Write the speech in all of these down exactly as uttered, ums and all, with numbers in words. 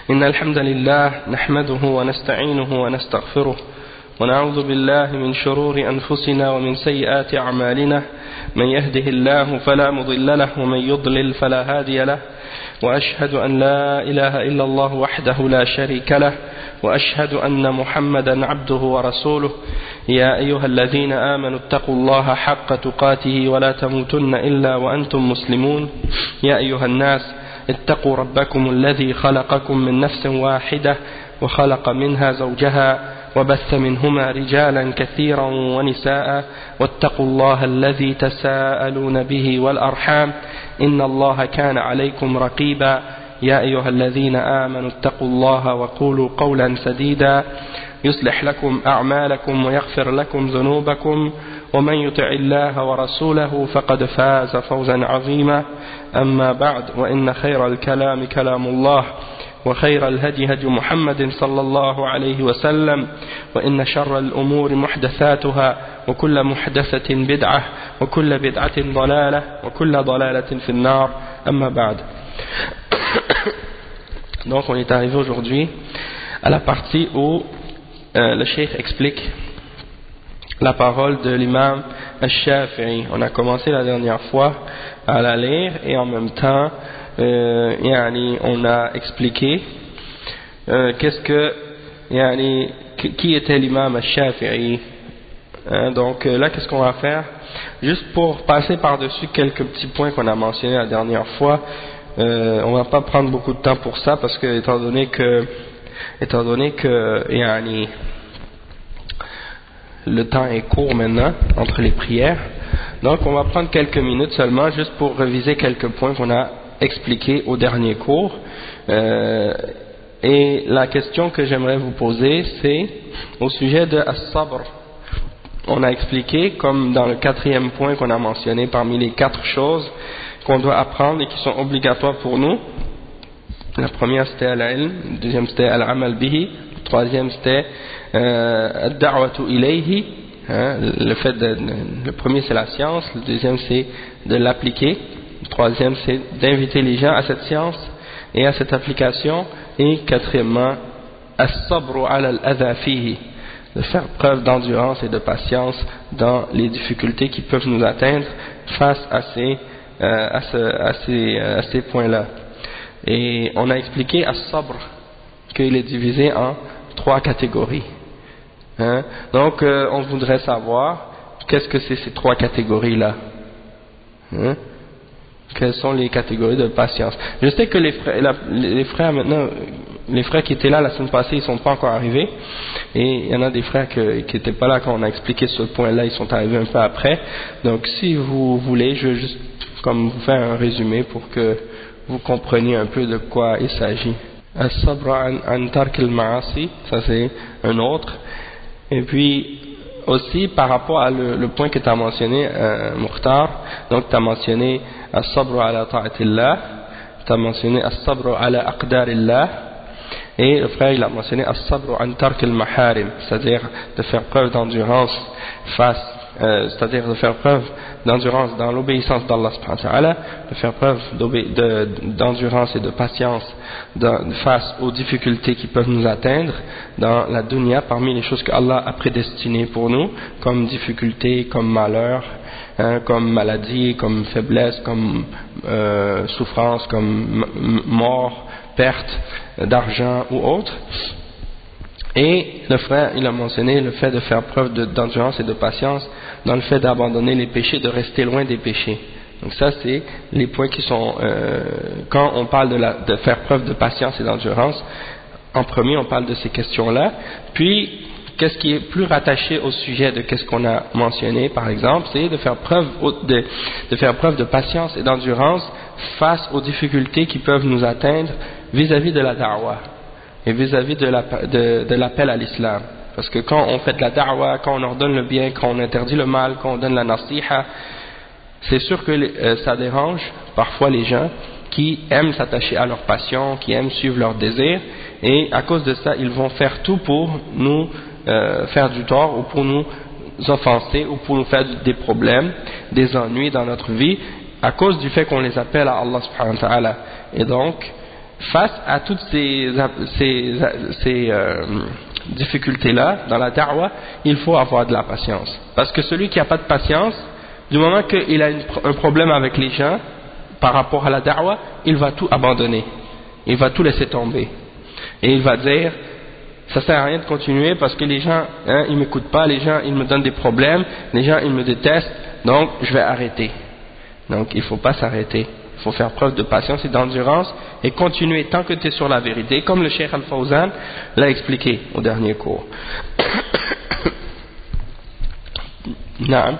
إن الحمد لله نحمده ونستعينه ونستغفره ونعوذ بالله من شرور أنفسنا ومن سيئات أعمالنا من يهده الله فلا مضل له ومن يضلل فلا هادي له وأشهد أن لا إله إلا الله وحده لا شريك له وأشهد أن محمدا عبده ورسوله يا أيها الذين آمنوا اتقوا الله حق تقاته ولا تموتن إلا وأنتم مسلمون يا أيها الناس اتقوا ربكم الذي خلقكم من نفس واحدة وخلق منها زوجها وبث منهما رجالا كثيرا ونساء واتقوا الله الذي تساءلون به والأرحام إن الله كان عليكم رقيبا يا أيها الذين آمنوا اتقوا الله وقولوا قولا سديدا يصلح لكم أعمالكم ويغفر لكم ذنوبكم ومن يطع الله ورسوله فقد فاز فوزا عظيما أما بعد وإن خير الكلام كلام الله وخير الهدي هدي محمد صلى الله عليه وسلم وإن شر الأمور محدثاتها وكل محدثة بدعة وكل بدعة ضلالة وكل ضلالة في النار أما بعد. Donc on est arrivé aujourd'hui à la partie où euh, le cheikh explique la parole de l'imam al-Shafi'i. On a commencé la dernière fois à la lire et en même temps euh, yani, on a expliqué euh, qu'est-ce que yani, qui était l'imam al-Shafi'i. Hein, donc euh, là qu'est-ce qu'on va faire? Juste pour passer par-dessus quelques petits points qu'on a mentionnés la dernière fois. Euh, on va pas prendre beaucoup de temps pour ça parce que étant donné que étant donné que yani, le temps est court maintenant entre les prières, donc on va prendre quelques minutes seulement juste pour réviser quelques points qu'on a expliqués au dernier cours. Euh, et la question que j'aimerais vous poser, c'est au sujet de as-sabr. On a expliqué, comme dans le quatrième point qu'on a mentionné parmi les quatre choses qu'on doit apprendre et qui sont obligatoires pour nous. La première c'était al-ilm, la deuxième c'était al-amal bihi, la troisième c'était euh, ad-da'watu ilayhi, hein, le fait de, le premier c'est la science, le deuxième c'est de l'appliquer, le troisième c'est d'inviter les gens à cette science et à cette application, et quatrièmement as-sabru ala al-adha fihi, de faire preuve d'endurance et de patience dans les difficultés qui peuvent nous atteindre face à ces Euh, à, ce, à, ces, à ces points-là. Et on a expliqué à sabr qu'il est divisé en trois catégories. Hein? Donc euh, on voudrait savoir qu'est-ce que c'est ces trois catégories-là. Hein? Quelles sont les catégories de patience? Je sais que les frères, la, les frères maintenant, les frères qui étaient là la semaine passée, ils sont pas encore arrivés, et il y en a des frères que, qui n'étaient pas là quand on a expliqué ce point-là, ils sont arrivés un peu après. Donc si vous voulez, je vais juste comme vous faire un résumé pour que vous compreniez un peu de quoi il s'agit. As-sabr an tark al-ma'asi, ça c'est un autre. Et puis aussi par rapport à le, le point que tu as mentionné, euh, Mukhtar, donc tu as mentionné as-sabr ala ta'atillah, tu as mentionné as-sabr ala aqdarillah, et le frère il a mentionné as-sabr an tark al-maharim, c'est-à-dire de faire preuve d'endurance face Euh, c'est-à-dire de faire preuve d'endurance dans l'obéissance d'Allah subhanahu wa ta'ala, de faire preuve d'endurance et de patience dans, face aux difficultés qui peuvent nous atteindre dans la dunya, parmi les choses que Allah a prédestinées pour nous, comme difficultés, comme malheur, hein, comme maladie, comme faiblesse, comme euh, souffrance, comme mort, perte d'argent ou autre. Et le frère, il a mentionné le fait de faire preuve d'endurance et de patience dans le fait d'abandonner les péchés, de rester loin des péchés. Donc ça, c'est les points qui sont, euh, quand on parle de, la, de faire preuve de patience et d'endurance, en premier, on parle de ces questions-là. Puis, qu'est-ce qui est plus rattaché au sujet de qu'est-ce qu'on a mentionné, par exemple, c'est de faire preuve de, de faire preuve de patience et d'endurance face aux difficultés qui peuvent nous atteindre vis-à-vis de la da'wah et vis-à-vis de, la, de, de l'appel à l'islam. Parce que quand on fait de la da'wah, quand on ordonne le bien, quand on interdit le mal, quand on donne la nasiha, c'est sûr que euh, ça dérange parfois les gens qui aiment s'attacher à leur passion, qui aiment suivre leurs désirs, et à cause de ça, ils vont faire tout pour nous euh, faire du tort ou pour nous offenser ou pour nous faire des problèmes, des ennuis dans notre vie, à cause du fait qu'on les appelle à Allah subhanahu wa ta'ala. Et donc, face à toutes ces, ces, ces euh, difficultés-là dans la da'wah, il faut avoir de la patience. Parce que celui qui n'a pas de patience, du moment qu'il a une, un problème avec les gens par rapport à la da'wah, il va tout abandonner, il va tout laisser tomber et il va dire ça sert à rien de continuer parce que les gens hein, ils m'écoutent pas, les gens ils me donnent des problèmes, les gens ils me détestent, donc je vais arrêter. Donc il ne faut pas s'arrêter, il faut faire preuve de patience et d'endurance et continuer tant que tu es sur la vérité, comme le Cheikh Al-Fawzan l'a expliqué au dernier cours. Naam.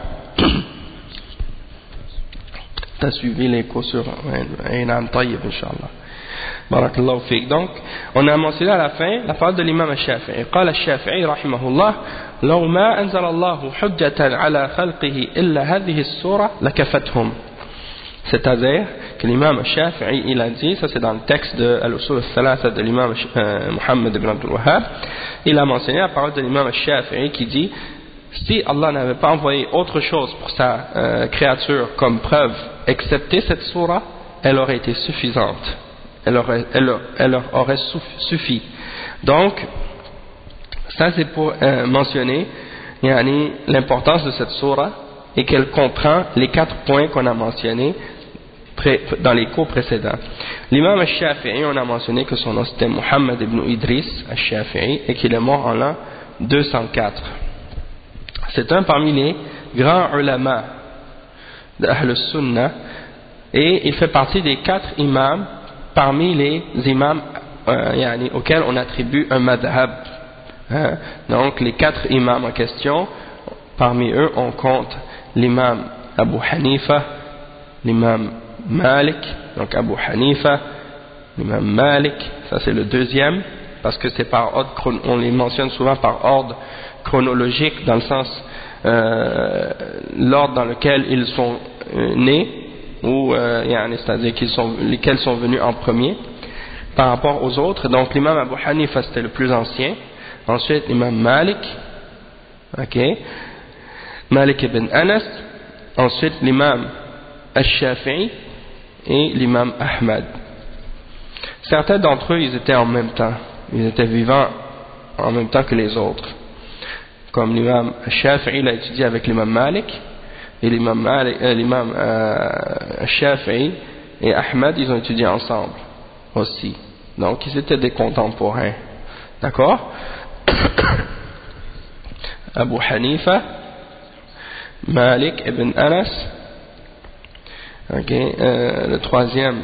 Tu as suivi les cours sur Naam Tayyib, Inch'Allah. Barakallahu fiqh. Donc, on a mentionné à la fin la parole de l'imam al-Shafi'i. قال الشافعي رحمه الله لو ما أنزل الله حجة على خلقه إلا هذه السورة لكفتهم. C'est-à-dire que l'imam al-Shafi'i il a dit, ça c'est dans le texte de Al-Usul al-Thalatha de l'imam euh, Muhammad ibn Abdul Wahhab, il a mentionné la parole de l'imam al-Shafi'i qui dit si Allah n'avait pas envoyé autre chose pour sa euh, créature comme preuve excepté cette sourate, elle aurait été suffisante. Elle, aurait, elle, elle leur aurait suffi. Donc, ça c'est pour euh, mentionner yani, l'importance de cette sourate et qu'elle comprend les quatre points qu'on a mentionnés dans les cours précédents. L'imam al-Shafi'i, on a mentionné que son nom c'était Muhammad ibn Idris al-Shafi'i et qu'il est mort en l'an deux cent quatre. C'est un parmi les grands ulama de Ahl Sunnah et il fait partie des quatre imams parmi les imams euh, yani, auxquels on attribue un madhab. Hein? Donc les quatre imams en question, parmi eux on compte l'imam Abu Hanifa, l'imam Malik, donc Abu Hanifa, l'imam Malik, ça c'est le deuxième, parce que c'est par ordre, on les mentionne souvent par ordre chronologique, dans le sens euh, l'ordre dans lequel ils sont euh, nés, ou euh, c'est-à-dire qu'ils sont, lesquels sont venus en premier par rapport aux autres. Donc l'imam Abu Hanifa c'était le plus ancien, ensuite l'imam Malik, ok, Malik ibn Anas, ensuite l'imam al-Shafi'i et l'imam Ahmad. Certains d'entre eux ils étaient en même temps, ils étaient vivants en même temps que les autres, comme l'imam al-Shafi'i l'a étudié avec l'imam Malik, et l'imam Malik, euh, l'imam euh, al-Shafi'i et Ahmad ils ont étudié ensemble aussi, donc ils étaient des contemporains, d'accord. Abu Hanifa, Malik ibn Anas, okay, euh, le troisième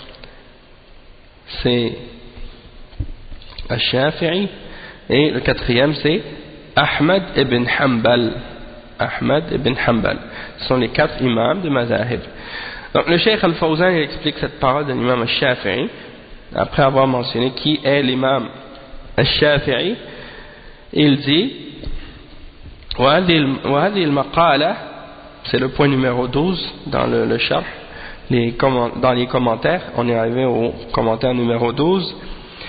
c'est al-Shafi'i et le quatrième c'est Ahmad ibn Hanbal. Ahmad ibn Hanbal, ce sont les quatre imams de Mazahib. Donc le Cheikh Al-Fawzan il explique cette parole de l'imam al-Shafi'i après avoir mentionné qui est l'imam al-Shafi'i. Il dit وهذه المقالة, c'est le point numéro douze dans le, le sharh, les dans les commentaires, on est arrivé au commentaire numéro douze.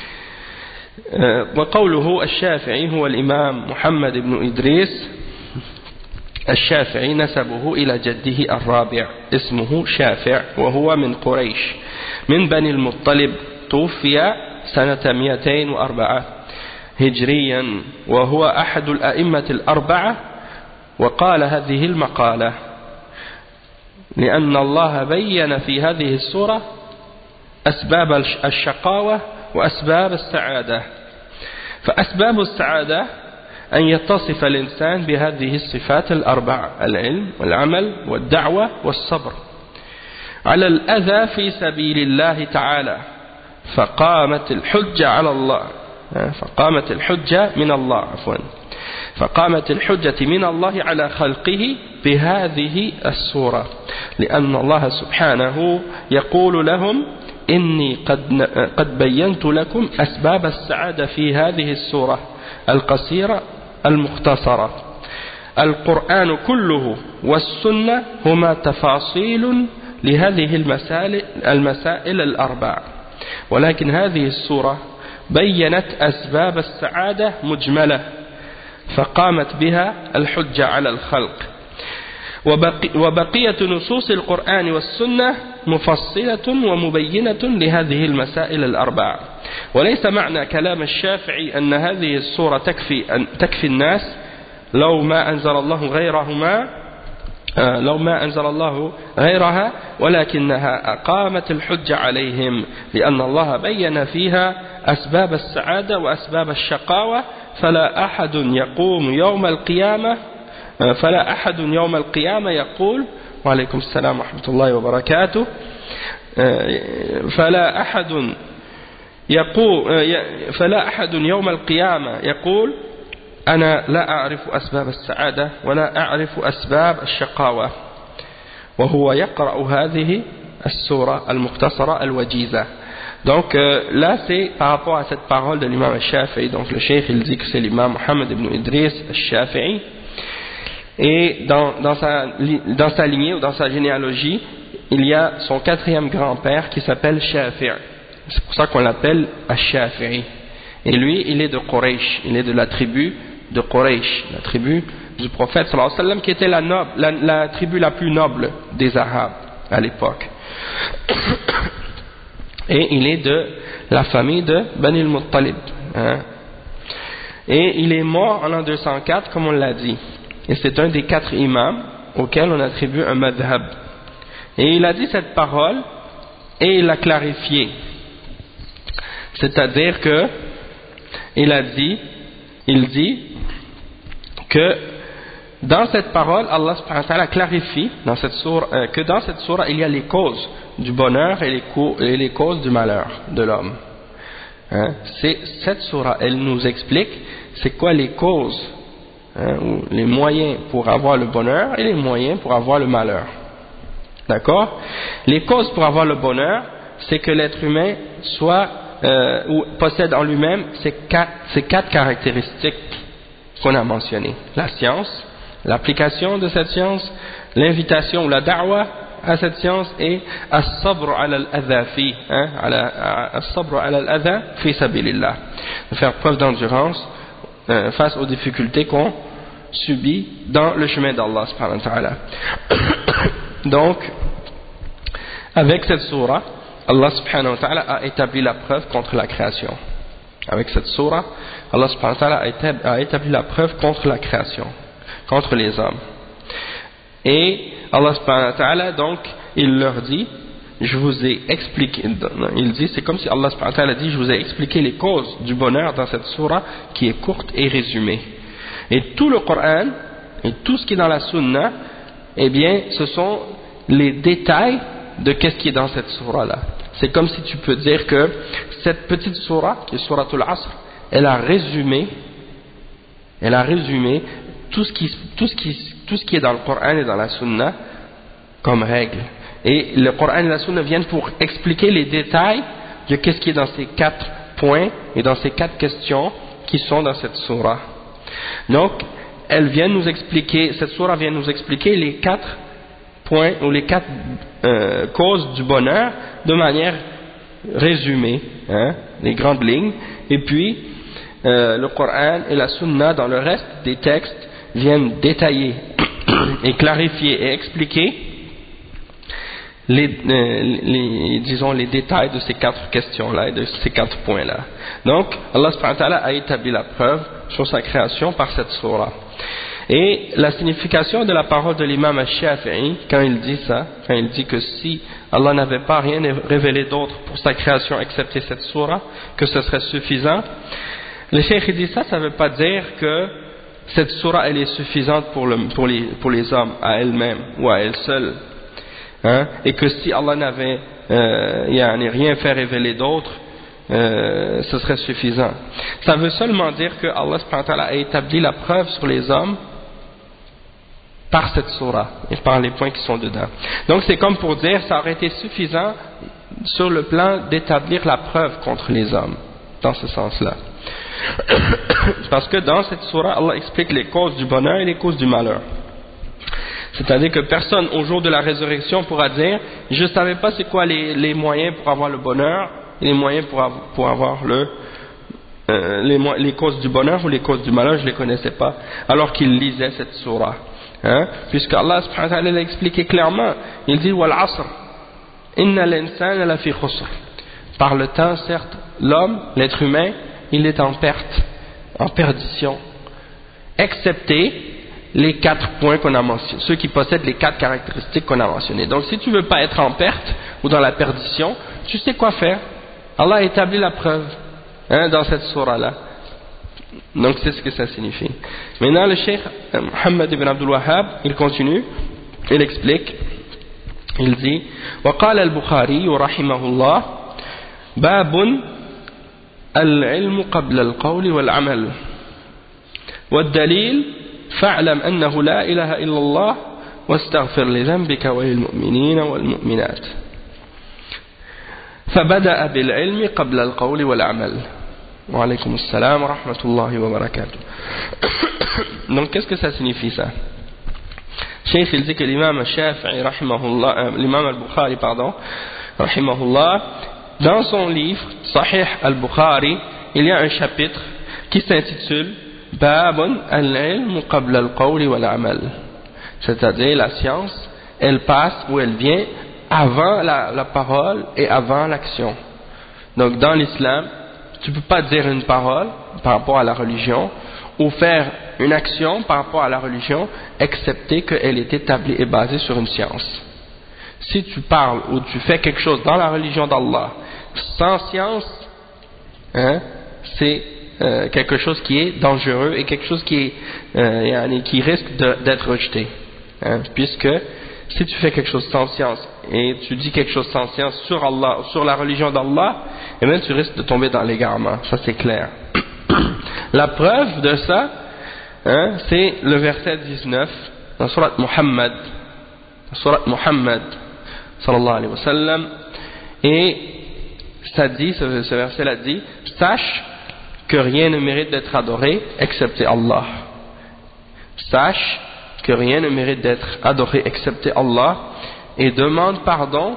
وقوله الشافعي هو الإمام محمد بن إدريس الشافعي نسبه إلى جده الرابع اسمه شافع وهو من قريش من بني المطلب توفي سنة مئتين وأربعة هجريا وهو أحد الأئمة الأربعة. وقال هذه المقالة لأن الله بين في هذه السورة أسباب الشقاوة وأسباب السعادة. فأسباب السعادة أن يتصف الإنسان بهذه الصفات الأربع: العلم والعمل والدعوة والصبر على الأذى في سبيل الله تعالى. فقامت الحجة على الله فقامت الحجة من الله عفوا فقامت الحجة من الله على خلقه بهذه السورة، لأن الله سبحانه يقول لهم إني قد قد بينت لكم أسباب السعادة في هذه السورة القصيرة المختصرة. القرآن كله والسنة هما تفاصيل لهذه المسائل المسائل الأربع، ولكن هذه السورة بينت أسباب السعادة مجملة فقامت بها الحجة على الخلق. وبقية نصوص القرآن والسنة مفصلة ومبينة لهذه المسائل الأربعة. وليس معنى كلام الشافعي أن هذه السورة تكفي, أن تكفي الناس لو ما أنزل الله غيرهما لو ما أنزل الله غيرها، ولكنها أقامت الحجة عليهم لأن الله بين فيها أسباب السعادة وأسباب الشقاوة. فلا أحد يقوم يوم القيامة فلا أحد يوم القيامة يقول وعليكم السلام ورحمة الله وبركاته فلا أحد يقول فلا أحد يوم القيامة يقول أنا لا أعرف أسباب السعادة ولا أعرف أسباب الشقاوة وهو يقرأ هذه السورة المختصرة الوجيزة. Donc euh, là c'est par rapport à cette parole de l'imam al-Shafi'i. Donc le cheikh il dit que c'est l'imam Mohammed ibn Idris al-Shafi'i, et dans, dans, sa, dans sa lignée ou dans sa généalogie il y a son quatrième grand-père qui s'appelle Shafi'. C'est pour ça qu'on l'appelle al-Shafi'i. Et lui il est de Quraysh, il est de la tribu de Quraysh, la tribu du prophète sallallahu alayhi wa sallam, qui était la, noble, la, la tribu la plus noble des Arabes à l'époque. Et il est de la famille de Bani al-Muttalib, hein. Et il est mort en l'an deux cent quatre comme on l'a dit, et c'est un des quatre imams auxquels on attribue un madhab. Et il a dit cette parole et il l'a clarifiée, c'est-à-dire que il a dit il dit que dans cette parole, Allah subhanahu wa ta'ala clarifie dans cette sourate, euh, que dans cette sourate il y a les causes du bonheur et les, et les causes du malheur de l'homme. Hein? C'est, cette sourate, elle nous explique c'est quoi les causes, hein, ou les moyens pour avoir le bonheur et les moyens pour avoir le malheur. D'accord? Les causes pour avoir le bonheur, c'est que l'être humain soit euh, ou possède en lui-même ces quatre, ces quatre caractéristiques qu'on a mentionnées: la science, l'application de cette science, l'invitation ou la da'wa à cette science, et as-sabr ala al-adha fi, hein, as-sabr ala al-adha fi sabilillah, de faire preuve d'endurance euh, face aux difficultés qu'on subit dans le chemin d'Allah subhanahu wa ta'ala. Donc avec cette sourate, Allah subhanahu wa ta'ala a établi la preuve contre la création. Avec cette sourate, Allah subhanahu wa ta'ala a établi la preuve contre la création, contre les hommes. Et Allah subhanahu wa ta'ala, donc, il leur dit, je vous ai expliqué, il dit, c'est comme si Allah subhanahu wa ta'ala dit, je vous ai expliqué les causes du bonheur dans cette sourate qui est courte et résumée. Et tout le Coran, et tout ce qui est dans la Sunna, eh bien, ce sont les détails de qu'est-ce qui est dans cette sourate-là. C'est comme si tu peux dire que cette petite sourate, qui est Souratul Asr, elle a résumé, elle a résumé tout ce qui, tout ce qui, tout ce qui est dans le Coran et dans la Sunna comme règle. Et le Coran et la Sunna viennent pour expliquer les détails de qu'est-ce qui est dans ces quatre points et dans ces quatre questions qui sont dans cette sourate. Donc, elle vient nous expliquer, cette sourate vient nous expliquer les quatre points ou les quatre euh, causes du bonheur de manière résumée, hein, les grandes lignes. Et puis euh, le Coran et la Sunna dans le reste des textes viennent détailler et clarifier et expliquer les, euh, les, disons les détails de ces quatre questions-là et de ces quatre points-là. Donc Allah subhanahu wa ta'ala a établi la preuve sur sa création par cette sourate. Et la signification de la parole de l'imam al-Shafi'i, quand il dit ça, quand il dit que si Allah n'avait pas rien révélé d'autre pour sa création excepté cette sourate, que ce serait suffisant, le cheikh dit ça, ça ne veut pas dire que cette sourate elle est suffisante pour, le, pour, les, pour les hommes à elle-même ou à elle seule, hein, et que si Allah n'avait euh, rien fait révéler d'autre, euh, ce serait suffisant. Ça veut seulement dire que Allah subhanahu wa ta'ala a établi la preuve sur les hommes par cette sourate et par les points qui sont dedans. Donc c'est comme pour dire ça aurait été suffisant sur le plan d'établir la preuve contre les hommes, dans ce sens-là. Parce que dans cette sourate, Allah explique les causes du bonheur et les causes du malheur. C'est-à-dire que personne au jour de la résurrection pourra dire je ne savais pas c'est quoi les, les moyens pour avoir le bonheur et les moyens pour avoir, pour avoir le, euh, les, les causes du bonheur ou les causes du malheur, je ne les connaissais pas, alors qu'il lisait cette sourate. Hein? Puisque Allah subhanahu wa ta'ala l'a expliqué clairement, il dit wal asr, Inna l'insana lafi khusr. Par le temps, certes, l'homme, l'être humain, il est en perte, en perdition, excepté les quatre points qu'on a mentionnés, ceux qui possèdent les quatre caractéristiques qu'on a mentionnées. Donc si tu veux pas être en perte ou dans la perdition, tu sais quoi faire. Allah a établi la preuve, hein, dans cette sourate-là. Donc c'est ce que ça signifie. Maintenant le cheikh Muhammad ibn Abdul Wahhab, il continue, il explique, il dit وقال البخاري رحمه الله باب العلم قبل القول والعمل والدليل فاعلم أنه لا إله إلا الله واستغفر لذنبك وللمؤمنين والمؤمنات فبدأ بالعلم قبل القول والعمل وعليكم السلام ورحمة الله وبركاته. Donc qu'est-ce que ça signifie ça? Cheikh il dit que l'imam Shafi'i rahimahullah, euh, l'imam al-Bukhari pardon, rahimahullah, dans son livre Sahih al-Bukhari, il y a un chapitre qui s'intitule Babun al-ilm qabla al-qawli wal-amal. C'est-à-dire la science, elle passe ou elle vient avant la, la parole et avant l'action. Donc dans l'islam, tu ne peux pas dire une parole par rapport à la religion ou faire une action par rapport à la religion excepté qu'elle est établie et basée sur une science. Si tu parles ou tu fais quelque chose dans la religion d'Allah sans science, hein, c'est euh, quelque chose qui est dangereux et quelque chose qui, est, euh, qui risque d'être rejeté. Hein, puisque si tu fais quelque chose sans science et tu dis quelque chose sans science sur Allah, sur la religion d'Allah, eh bien tu risques de tomber dans l'égarement, ça c'est clair. La preuve de ça, hein, c'est le verset dix-neuf dans Surat Muhammad, Surat Muhammad sallallahu alayhi wa sallam, et ça dit, ce, ce verset-là dit, sache que rien ne mérite d'être adoré excepté Allah. Sache que rien ne mérite d'être adoré excepté Allah et demande pardon,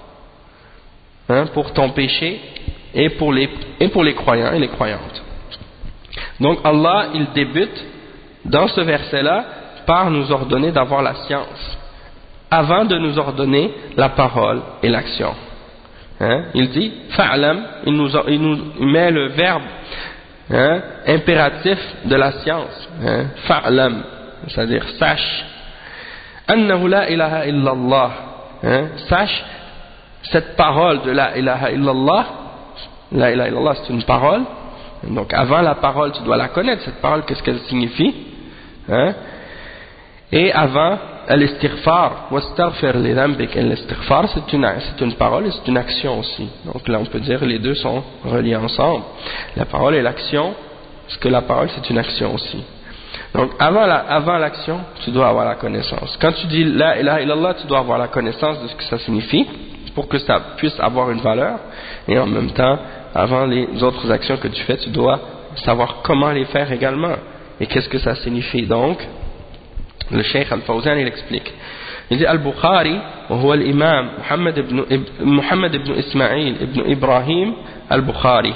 hein, pour ton péché et pour les, et pour les croyants et les croyantes. Donc Allah, il débute dans ce verset-là par nous ordonner d'avoir la science avant de nous ordonner la parole et l'action. Hein? Il dit fa'lam, il nous, il nous met le verbe, hein, impératif de la science, hein, fa'lam, c'est-à-dire sache annahu la ilaha illallah, hein, sache cette parole de la ilaha illallah. La ilaha illallah, c'est une parole. Donc avant la parole, tu dois la connaître, cette parole, qu'est-ce qu'elle signifie, hein? Et avant al-istighfar, wastaghfir li dhanbik, al-istighfar, c'est une, c'est une parole et c'est une action aussi. Donc là on peut dire les deux sont reliés ensemble, la parole et l'action, parce que la parole c'est une action aussi. Donc avant, la, avant l'action, tu dois avoir la connaissance. Quand tu dis la ilaha illallah, tu dois avoir la connaissance de ce que ça signifie pour que ça puisse avoir une valeur, et en même temps, avant les autres actions que tu fais, tu dois savoir comment les faire également et qu'est-ce que ça signifie. Donc le Cheikh Al-Fawzan il explique, il dit Al-Bukhari وهو الإمام محمد بن محمد بن إسماعيل ابن إبراهيم البخاري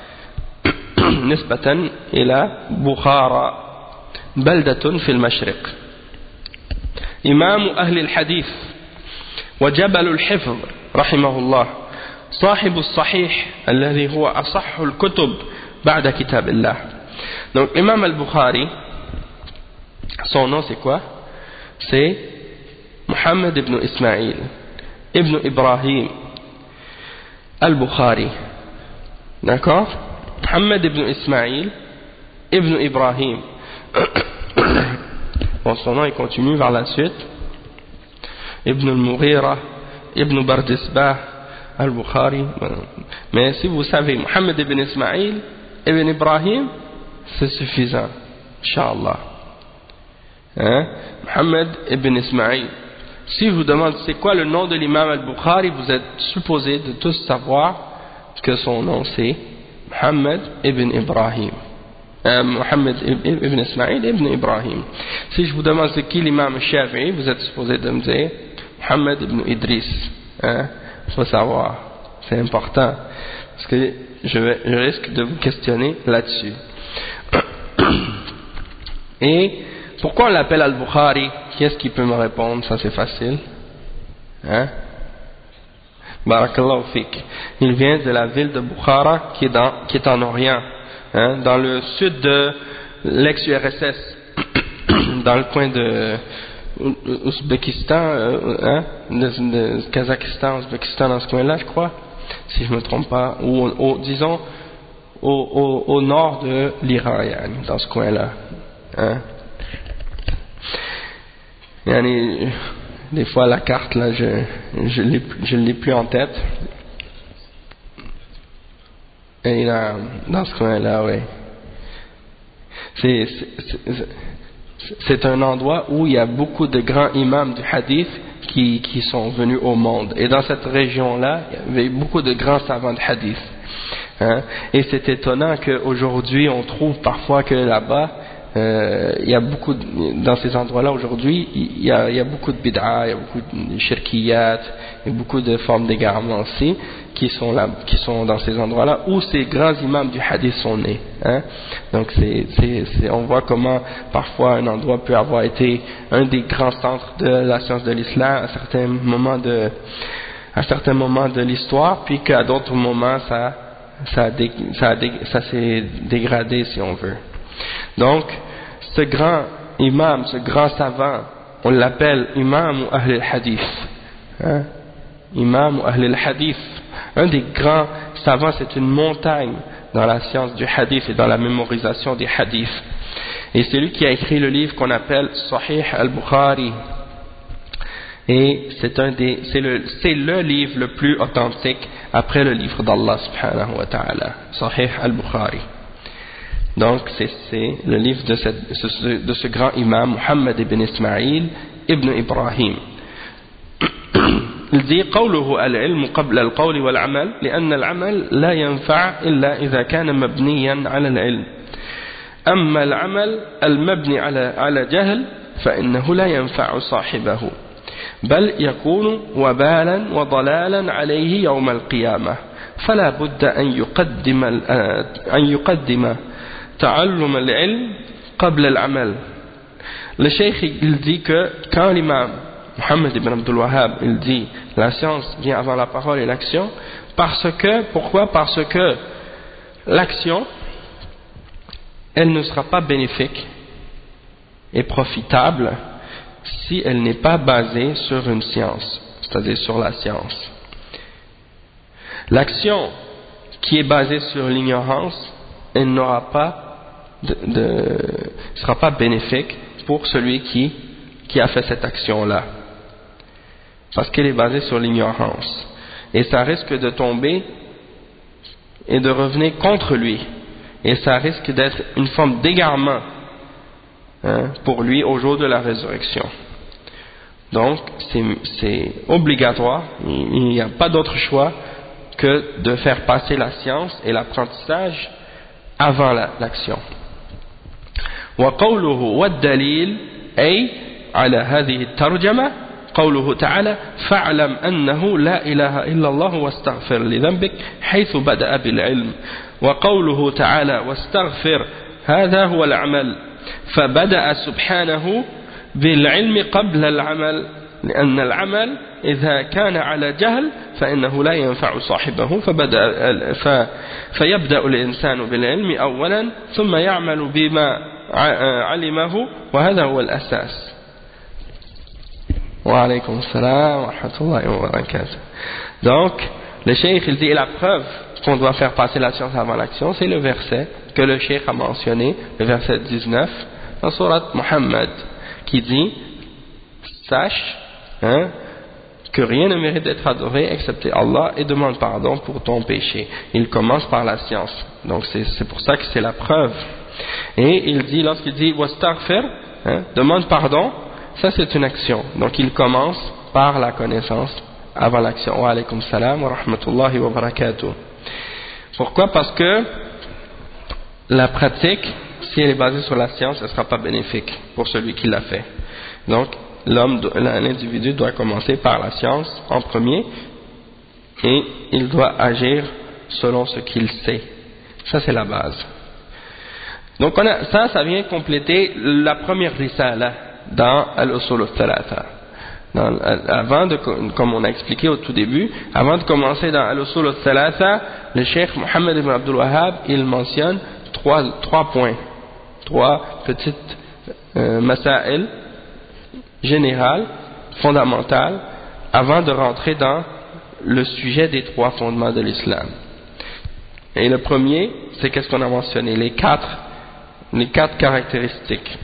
نسبة إلى بخارى بلدة في المشرق إمام أهل الحديث وجبل الحفظ رحمه الله صاحب الصحيح الذي هو أصح الكتب بعد كتاب الله. Donc Imam Al-Bukhari, son nom c'est quoi? C'est Muhammad ibn Ismail ibn Ibrahim Al-Bukhari. D'accord? Muhammad ibn Ismail ibn Ibrahim. Bon, son nom il continue vers la suite. Ibn al-Mughira ibn Bardisbah Al-Bukhari. Mais si vous savez Muhammad ibn Ismail ibn Ibrahim, c'est suffisant, Inch'Allah. Hein? Muhammad ibn Ismail. Si je vous demande c'est quoi le nom de l'imam al-Bukhari, vous êtes supposé de tous savoir que son nom c'est Muhammad ibn Ibrahim. Euh, Muhammad ibn Ismail ibn Ibrahim. Si je vous demande c'est qui l'imam Shafi'i, vous êtes supposé de me dire Muhammad ibn Idris. Hein? Il faut savoir, c'est important, parce que je, vais, je risque de vous questionner là-dessus. Et pourquoi on l'appelle Al-Bukhari? Qui est-ce qui peut me répondre? Ça c'est facile. Hein? Barakallahu fik. Il vient de la ville de Bukhara qui est, dans, qui est en Orient, hein, dans le sud de l'ex-U R S S, dans le coin de Ouzbékistan, euh, hein, de, de Kazakhstan, Ouzbékistan, dans ce coin-là, je crois, si je ne me trompe pas, ou au, disons au, au, au nord de l'Iran, dans ce coin-là. Hein. Yani, des fois la carte là, je je l'ai je l'ai plus en tête. Et là, dans ce coin-là, oui. C'est c'est c'est un endroit où il y a beaucoup de grands imams du hadith qui qui sont venus au monde. Et dans cette région-là, il y avait beaucoup de grands savants de hadith. Hein? Et c'est étonnant qu'aujourd'hui on trouve parfois que là-bas Euh, il y a beaucoup de, dans ces endroits-là aujourd'hui, il y a, il y a beaucoup de bid'a, il y a beaucoup de shirkiyat, il y a beaucoup de formes d'égarement aussi qui sont là, qui sont dans ces endroits-là où ces grands imams du hadith sont nés. Hein. Donc c'est, c'est, c'est, on voit comment parfois un endroit peut avoir été un des grands centres de la science de l'islam à certains moments de, à certains moments de l'histoire, puis qu'à d'autres moments ça, ça, a dé, ça, a dé, ça s'est dégradé si on veut. Donc, ce grand imam, ce grand savant, on l'appelle imam ou ahl al-hadith. Hein? Imam ou ahl al-hadith. Un des grands savants, c'est une montagne dans la science du hadith et dans la mémorisation des hadiths. Et c'est lui qui a écrit le livre qu'on appelle Sahih al-Bukhari. Et c'est un des, c'est le, c'est le livre le plus authentique après le livre d'Allah subhanahu wa ta'ala. Sahih al-Bukhari. Donc c'est, c'est le livre de, cette, de ce grand imam Muhammad ibn Ismaïl ibn Ibrahim. Il dit قوله العلم قبل القول والعمل لأن العمل لا ينفع إلا إذا كان مبنيا على العلم أما العمل المبني على على جهل فإنه لا ينفع صاحبه بل يكون وبالا وضلالا عليه يوم القيامة فلا بد أن يقدم أن يقدم تعلم العلم قبل العمل. Le cheikh il dit que quand l'imam Muhammad ibn Abdul Wahhab il dit la science vient avant la parole et l'action, parce que, pourquoi? Parce que l'action elle ne sera pas bénéfique et profitable si elle n'est pas basée sur une science, c'est-à-dire sur la science. L'action qui est basée sur l'ignorance, elle n'aura pas de, de sera pas bénéfique pour celui qui, qui a fait cette action-là. Parce qu'elle est basée sur l'ignorance. Et ça risque de tomber et de revenir contre lui. Et ça risque d'être une forme d'égarement hein, pour lui au jour de la résurrection. Donc, c'est, c'est obligatoire, il n'y a pas d'autre choix que de faire passer la science et l'apprentissage avant la, l'action. وقوله والدليل أي على هذه الترجمة قوله تعالى فاعلم أنه لا إله إلا الله واستغفر لذنبك حيث بدأ بالعلم وقوله تعالى واستغفر هذا هو العمل فبدأ سبحانه بالعلم قبل العمل لأن العمل إذا كان على جهل فإنه لا ينفع صاحبه فبدأ ف فيبدأ الإنسان بالعلم أولا ثم يعمل بما علمه وهذا هو الأساس. وعليكم السلام ورحمة الله وبركاته. Donc le cheikh il dit la preuve qu'on doit faire passer la science avant l'action, c'est le verset que le cheikh a mentionné, le verset dix-neuf dans sourate Muhammad qui dit sache hein, que rien ne mérite d'être adoré excepté Allah et demande pardon pour ton péché. Il commence par la science, donc c'est, c'est pour ça que c'est la preuve. Et il dit, lorsqu'il dit wastaghfir, hein, demande pardon, ça c'est une action. Donc il commence par la connaissance avant l'action. Wa alaykum salam wa rahmatullahi wa barakatuh. Pourquoi? Parce que la pratique, si elle est basée sur la science, elle ne sera pas bénéfique pour celui qui l'a fait. Donc l'homme, l'individu doit commencer par la science en premier et il doit agir selon ce qu'il sait. Ça c'est la base. Donc on a, ça, ça vient compléter la première risala dans Al-Usul al-Thalatha. dans, avant de, comme on a expliqué au tout début, avant de commencer dans Al-Usul al-Thalatha, le Cheikh Mohammed ibn Abdul Wahhab, il mentionne trois, trois points, trois petites euh, masail générales, fondamentales, avant de rentrer dans le sujet des trois fondements de l'islam. Et le premier, c'est qu'est-ce qu'on a mentionné, les quatre, les quatre caractéristiques: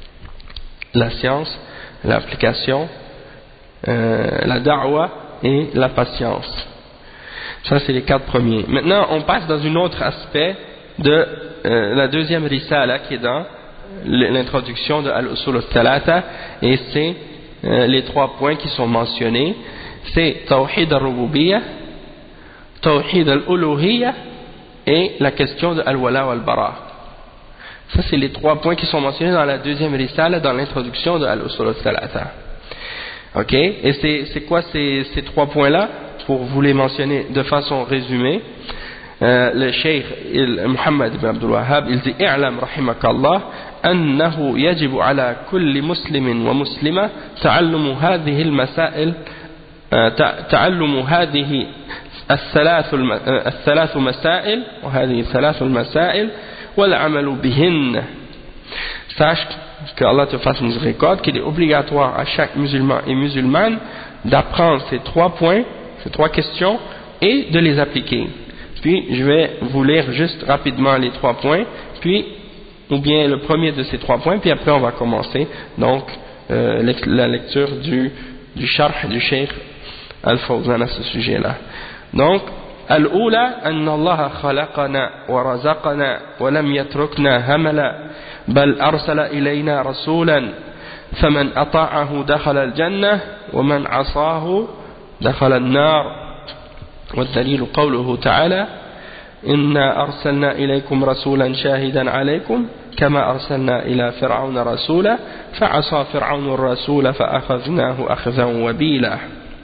la science, l'application, euh, la da'wa et la patience. Ça, c'est les quatre premiers. Maintenant, on passe dans un autre aspect de euh, la deuxième risala qui est dans l'introduction de Al-Usul al-Thalatha, et c'est euh, les trois points qui sont mentionnés. C'est Tawhid al-Rububiyyah, Tawhid al-Uluhiyyah et la question de Al-Wala wal-Bara. Ça, c'est les trois points qui sont mentionnés dans la deuxième risala, dans l'introduction de Al-Usul al-Thalatha. Ok? Et c'est, c'est quoi ces, ces trois points-là? Pour vous les mentionner de façon résumée, euh, le Cheikh Mohammed ibn Abdul Wahhab, il dit: I'lam rahimakallah annahu yajibu ala kulli muslimin wa muslima ta'allumu hadhihi al-masail ta'allumu hadhihi الثلاث الثلاث مسائل وهذه الثلاث المسائل والعمل بهن. Sache que Allah te fasse miséricorde, qu'il est obligatoire à chaque musulman et musulmane d'apprendre ces trois points, ces trois questions, et de les appliquer. Puis je vais vous lire juste rapidement les trois points, puis ou bien le premier de ces trois points, puis après on va commencer donc euh, la lecture du, du sharh du Cheikh Al-Fawzan à ce sujet-là. Donc, الأولى أن الله خلقنا ورزقنا ولم يتركنا هملا بل أرسل إلينا رسولا فمن أطاعه دخل الجنة ومن عصاه دخل النار. والدليل قوله تعالى: إنا أرسلنا إليكم رسولا شاهدا عليكم كما أرسلنا إلى فرعون رسولا فعصى فرعون الرسول فأخذناه أخذا وبيلا.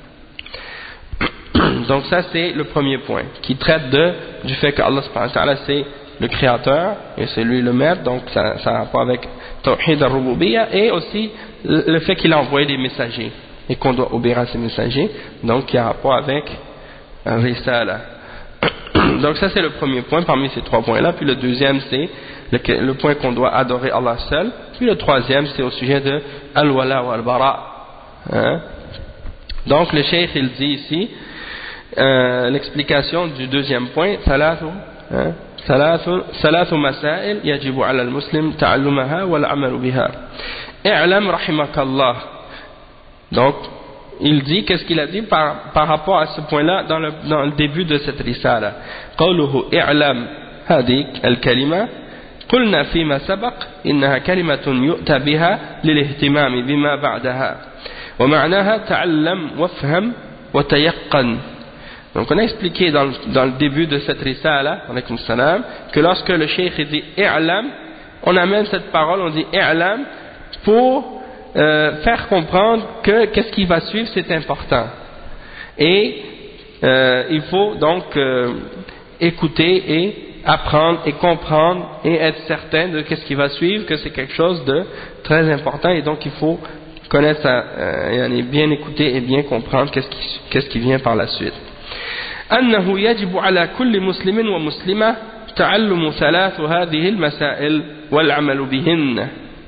Donc ça, c'est le premier point qui traite de, du fait que Allah subhanahu wa ta'ala c'est le créateur et c'est lui le maître, donc ça, ça a rapport avec Tawhid al-Rububiyyah, et aussi le, le fait qu'il a envoyé des messagers et qu'on doit obéir à ces messagers, donc qui a rapport avec Risala. Donc ça, c'est le premier point parmi ces trois points là. Puis le deuxième, c'est le, le point qu'on doit adorer Allah seul. Puis le troisième, c'est au sujet de Al-Wala wal-Bara, hein? Donc le cheikh il dit ici euh, l'explication du deuxième point: ثلاث ثلاث ثلاث مسائل يجب على المسلم تعلمها والعمل بها. اعلم رحمك الله. Donc il dit, qu'est-ce qu'il a dit par, par rapport à ce point-là dans le, dans le début de cette risala: قوله اعلم هذه الكلمة قلنا فيما سبق إنها كلمة يؤتى بها للاهتمام بما بعدها ومعناها تعلم وافهم وتيقن. Donc on a expliqué dans, dans le début de cette risala, alaykoum salam, que lorsque le cheikh dit i'lam, on amène cette parole, on dit i'lam pour euh, faire comprendre que qu'est-ce qui va suivre c'est important, et euh, il faut donc euh, écouter et apprendre et comprendre et être certain de qu'est-ce qui va suivre, que c'est quelque chose de très important, et donc il faut connaître ça, euh, bien écouter et bien comprendre qu'est-ce qui, qu'est-ce qui vient par la suite. أنه يجب على كل مسلم ومسلمة تعلم ثلاث هذه المسائل والعمل بهن.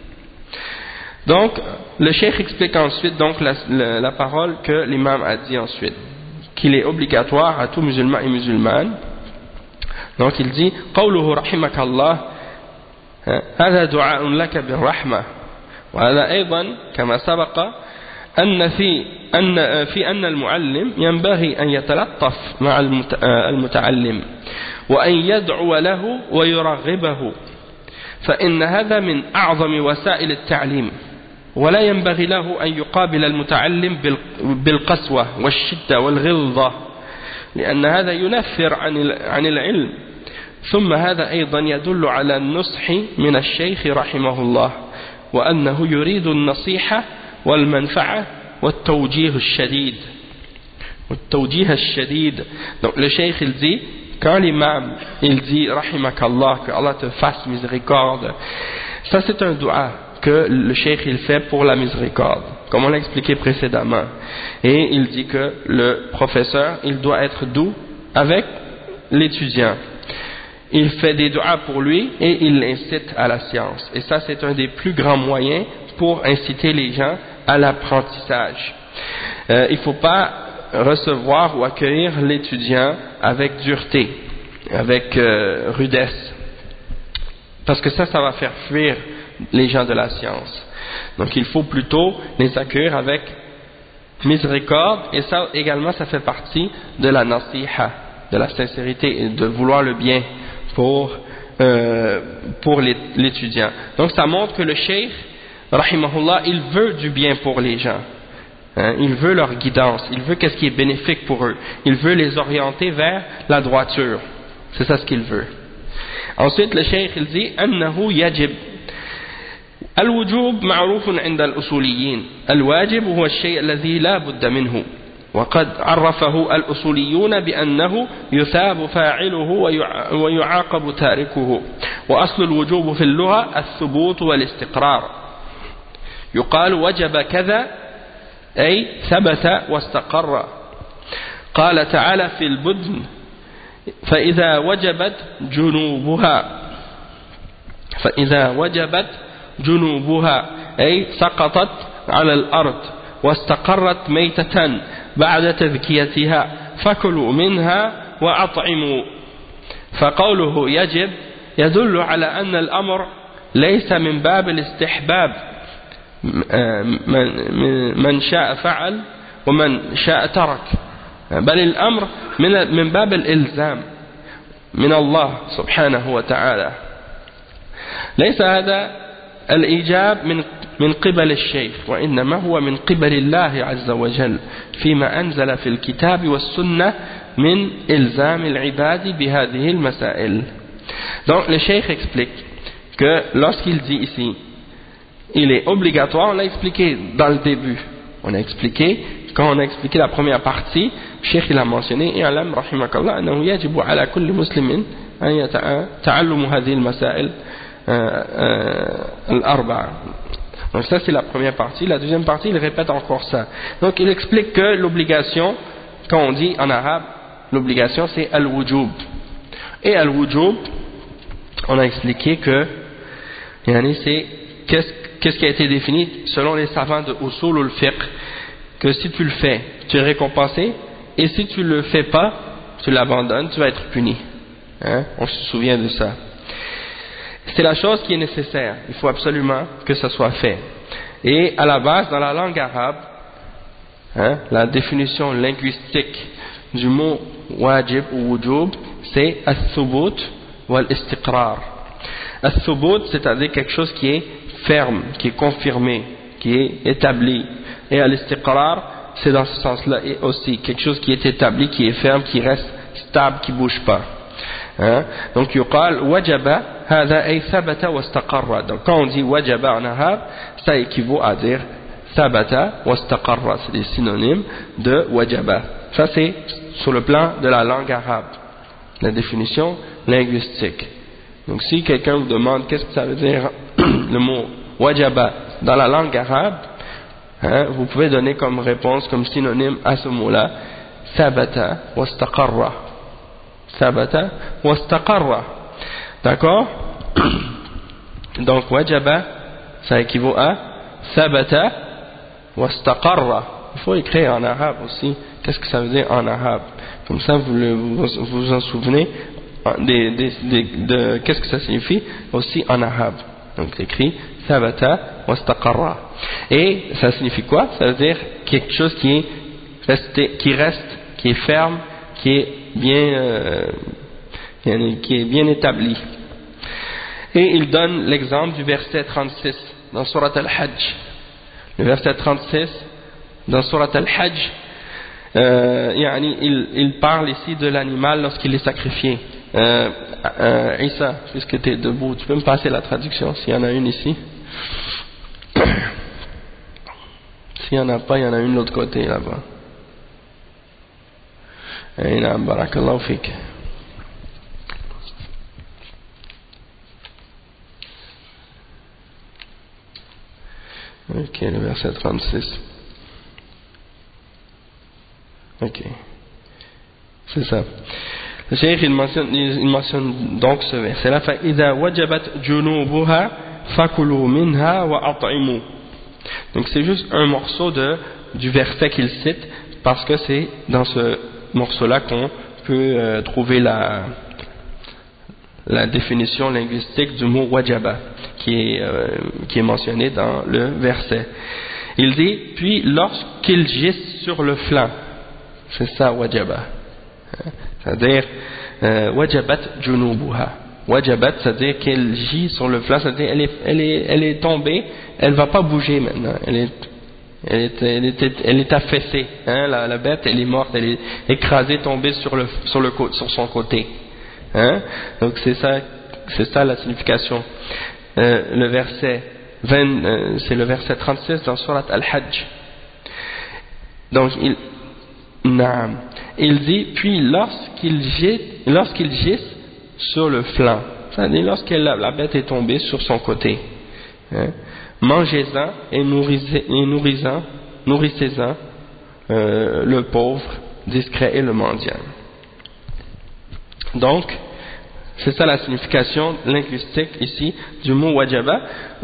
Donc le cheikh explique ensuite donc la, la, la parole que l'imam a dit ensuite, qu'il est obligatoire à tout musulman et musulmane. Donc il dit: قوله رحمك الله هذا دعاء لك بالرحمة. وهذا أيضا كما سبق أن في أن في أن المعلم ينبغي أن يتلطف مع المتعلم وأن يدعو له ويرغبه، فإن هذا من أعظم وسائل التعليم، ولا ينبغي له أن يقابل المتعلم بالقسوة والشدة والغلظة، لأن هذا ينفر عن العلم. ثم هذا أيضا يدل على النصح من الشيخ رحمه الله، وأنه يريد النصيحة والمنفعة والتوجيه الشديد والتوجيه الشديد. Donc le cheikh il dit, quand l'imam il dit rahimakallah, que Allah te fasse miséricorde, ça c'est un dua que le cheikh il fait pour la miséricorde. comme on l'a expliqué précédemment. Et il dit que le professeur, il doit être doux avec l'étudiant. Il fait des du'as pour lui et il l'incite à la science. Et ça, c'est un des plus grands moyens pour inciter les gens à l'apprentissage. Euh, il ne faut pas recevoir ou accueillir l'étudiant avec dureté, avec euh, rudesse, parce que ça, ça va faire fuir les gens de la science. Donc il faut plutôt les accueillir avec miséricorde, et ça également, ça fait partie de la nasiha, de la sincérité et de vouloir le bien pour, euh, pour l'étudiant. Donc ça montre que le cheikh, rahimahullah, il veut du bien pour les gens. Hein, il veut leur guidance, il veut qu'est-ce qui est bénéfique pour eux. Il veut les orienter vers la droiture. C'est ça ce qu'il veut. Ensuite, le cheikh, il dit أنه يجب الوجوب معروف عند الأصوليين. الواجب هو الشيء الذي لا بد منه، وقد عرفه الأصوليون بأنه يثاب فاعله ويعاقب تاركه. وأصل الوجوب في اللغة الثبوت والاستقرار. يقال وجب كذا أي ثبت واستقر. قال تعالى في البدن فإذا وجبت جنوبها فإذا وجبت جنوبها أي سقطت على الأرض واستقرت ميتة بعد تذكيتها فكلوا منها وأطعموا. فقوله يجب يدل على أن الأمر ليس من باب الاستحباب، من شاء فعل ومن شاء ترك، بل الأمر من باب الإلزام من الله سبحانه وتعالى. ليس هذا الإيجاب من من قبل الشيخ، وإنما هو من قبل الله عز وجل فيما أنزل في الكتاب والسنة من إلزام العباد بهذه المسائل. Donc le cheikh explique que lorsqu'il dit ici il est obligatoire, on l'a expliqué dans le début, on a expliqué quand on a expliqué la première partie, le cheikh il a mentionné اعلم رحمك الله أنه يجب على كل مسلم أن يتعلم هذه المسائل الأربعة. Donc ça c'est la première partie. La deuxième partie il répète encore ça. Donc il explique que l'obligation, quand on dit en arabe l'obligation c'est al-wujub, et al-wujub on a expliqué que c'est qu'est-ce, qu'est-ce qui a été défini selon les savants de usul al-fiqh, que si tu le fais tu es récompensé, et si tu le fais pas, tu l'abandonnes, tu vas être puni. Hein? On se souvient de ça. C'est la chose qui est nécessaire, il faut absolument que ça soit fait. Et à la base, dans la langue arabe, hein, la définition linguistique du mot wajib ou wujub, c'est al-thubut ou al-istiqrar. Al-thubut, c'est-à-dire quelque chose qui est ferme, qui est confirmé, qui est établi. Et al-istiqrar, c'est dans ce sens-là aussi, quelque chose qui est établi, qui est ferme, qui reste stable, qui ne bouge pas. Hein? Donc yuqal wajaba hada ay thabata wastaqarra. Donc quand on dit wajaba en arabe, ça équivaut à dire thabata wastaqarra, c'est des synonymes de wajaba. Ça c'est sur le plan de la langue arabe, la définition linguistique. Donc si quelqu'un vous demande qu'est-ce que ça veut dire le mot wajaba dans la langue arabe, hein, vous pouvez donner comme réponse, comme synonyme à ce mot-là, thabata wastaqarra. Thabata wastaqarra. D'accord? Donc wajaba ça équivaut à thabata wastaqarra. Il faut écrire en arabe aussi qu'est-ce que ça veut dire en arabe, comme ça vous le, vous, vous en souvenez des, des, des, de qu'est-ce que ça signifie aussi en arabe. Donc c'est écrit thabata wastaqarra, et ça signifie quoi? Ça veut dire quelque chose qui est resté, qui reste, qui est ferme, qui est bien euh, qui est bien établi. Et il donne l'exemple du verset trente-six dans Surat Al-Hajj. Le verset trente-six dans Surat Al-Hajj, euh, yani, il, il parle ici de l'animal lorsqu'il est sacrifié. Euh, euh, Issa, puisque tu es debout, tu peux me passer la traduction s'il y en a une ici? S'il n'y en a pas, il y en a une de l'autre côté là-bas. Et là, barakallahu fik. Ok, le verset trente-six. Ok, c'est ça. Le cheikh il mentionne, il mentionne donc ce verset là. فَإِذَا وَجَبَتْ جُنُوبُهَا فَكُلُوا مِنْهَا وَأَطْعِمُوا. Donc c'est juste un morceau de, du verset qu'il cite, parce que c'est dans ce morceau là qu'on peut euh, trouver la, la définition linguistique du mot wajaba qui est, euh, qui est mentionné dans le verset. Il dit, puis lorsqu'il gisse sur le flanc, c'est ça wajaba, c'est-à-dire euh, wajabat junubuha. Wajabat, c'est-à-dire qu'elle gît sur le flanc, c'est-à-dire elle est, elle est, elle est tombée, elle va pas bouger maintenant, elle est, elle est, elle est, elle est affaissée, hein, la, la bête elle est morte, elle est écrasée, tombée sur le, sur le, sur son côté, hein. Donc c'est ça, c'est ça la signification. Euh, le verset vingt, euh, c'est le verset trente-six dans Surat Al-Hajj. Donc il Naam. Il dit, puis lorsqu'il gît, lorsqu'il gisse sur le flanc, c'est-à-dire lorsque la, la bête est tombée sur son côté, hein, mangez-en et nourrissez-en, nourrissez-en euh, le pauvre, discret et le mendiant. Donc, c'est ça la signification linguistique ici du mot wajaba,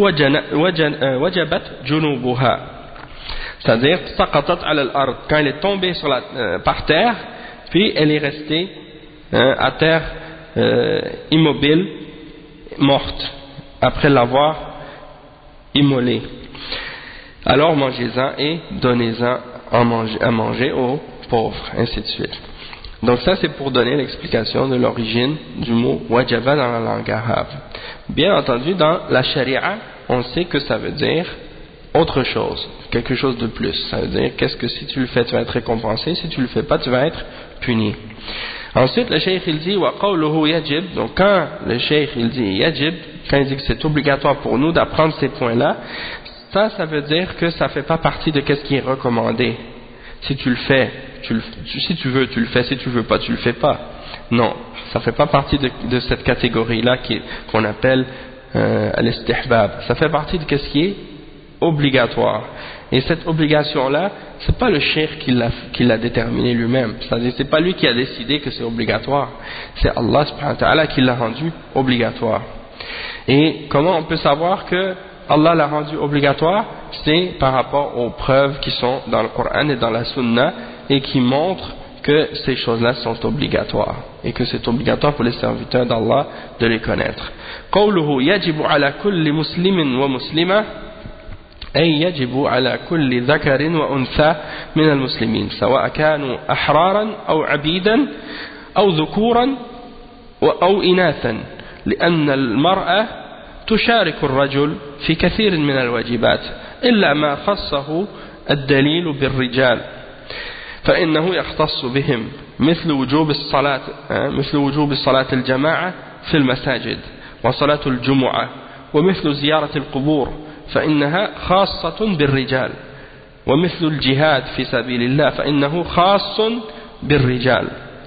wajabat junubuha. C'est-à-dire, saqatat ala al-ard, quand elle est tombée sur la, euh, par terre, puis elle est restée hein, à terre euh, immobile, morte, après l'avoir immolée. Alors mangez-en et donnez-en à manger, à manger aux pauvres, ainsi de suite. Donc ça c'est pour donner l'explication de l'origine du mot wajaba dans la langue arabe. Bien entendu, dans la charia, on sait que ça veut dire autre chose, quelque chose de plus. Ça veut dire qu'est-ce que si tu le fais tu vas être récompensé, si tu le fais pas tu vas être puni. Ensuite le cheikh il dit wa qawluhu yajib. Donc quand le cheikh il dit yajib, quand il dit que c'est obligatoire pour nous d'apprendre ces points là, ça ça veut dire que ça fait pas partie de qu'est-ce qui est recommandé. Si tu le fais, tu le, si tu veux tu le fais, si tu veux pas tu le fais pas. Non, ça fait pas partie de, de cette catégorie là qui, qu'on appelle euh, al-istihbab. Ça fait partie de qu'est-ce qui est obligatoire. Et cette obligation-là, c'est pas le cheikh qui l'a, qui l'a déterminé lui-même. C'est-à-dire, c'est pas lui qui a décidé que c'est obligatoire. C'est Allah subhanahu wa ta'ala qui l'a rendu obligatoire. Et comment on peut savoir que Allah l'a rendu obligatoire? C'est par rapport aux preuves qui sont dans le Coran et dans la Sunna et qui montrent que ces choses-là sont obligatoires et que c'est obligatoire pour les serviteurs d'Allah de les connaître. قوله يجب على كل مسلم ومسلمة أي يجب على كل ذكر وأنثى من المسلمين سواء كانوا أحرارا أو عبيدا أو ذكورا أو إناثا لأن المرأة تشارك الرجل في كثير من الواجبات إلا ما خصه الدليل بالرجال فإنه يختص بهم مثل وجوب الصلاة مثل وجوب الصلاة الجماعة في المساجد وصلاة الجمعة ومثل زيارة القبور فإنها خاصة بالرجال ومثل الجهاد في سبيل الله فإنه خاص بالرجال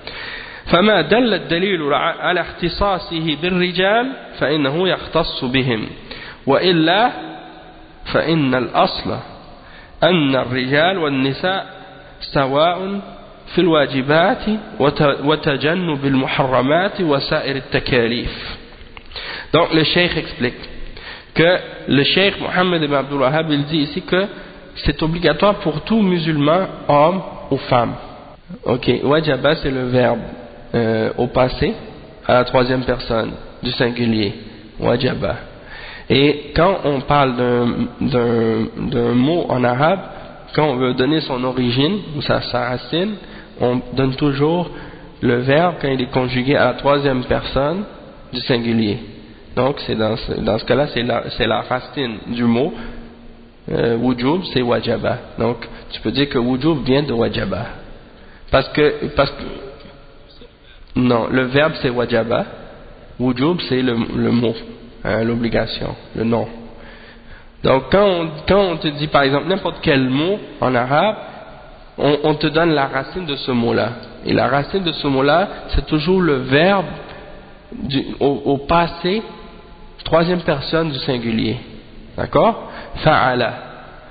فما دل الدليل على اختصاصه بالرجال فإنه يختص بهم وإلا فإن الأصل أن الرجال والنساء سواء في الواجبات وتجنب المحرمات وسائر التكاليف. Donc le cheikh explique que le cheikh Mohammed ibn Abdul Wahhab il dit ici que c'est obligatoire pour tout musulman, homme ou femme. Ok, wajaba c'est le verbe euh, au passé à la troisième personne du singulier, wajaba. Et quand on parle d'un, d'un, d'un mot en arabe, quand on veut donner son origine ou sa, sa racine, on donne toujours le verbe quand il est conjugué à la troisième personne du singulier. Donc c'est dans ce, dans ce cas-là, c'est la, c'est la racine du mot. Euh, wujub, c'est wajaba. Donc tu peux dire que wujub vient de wajaba. Parce que, parce que non, le verbe c'est wajaba. Wujub c'est le, le mot, hein, l'obligation, le nom. Donc quand on, quand on te dit par exemple n'importe quel mot en arabe, on, on te donne la racine de ce mot-là. Et la racine de ce mot-là, c'est toujours le verbe du, au, au passé, troisième personne du singulier. D'accord? Fa'ala.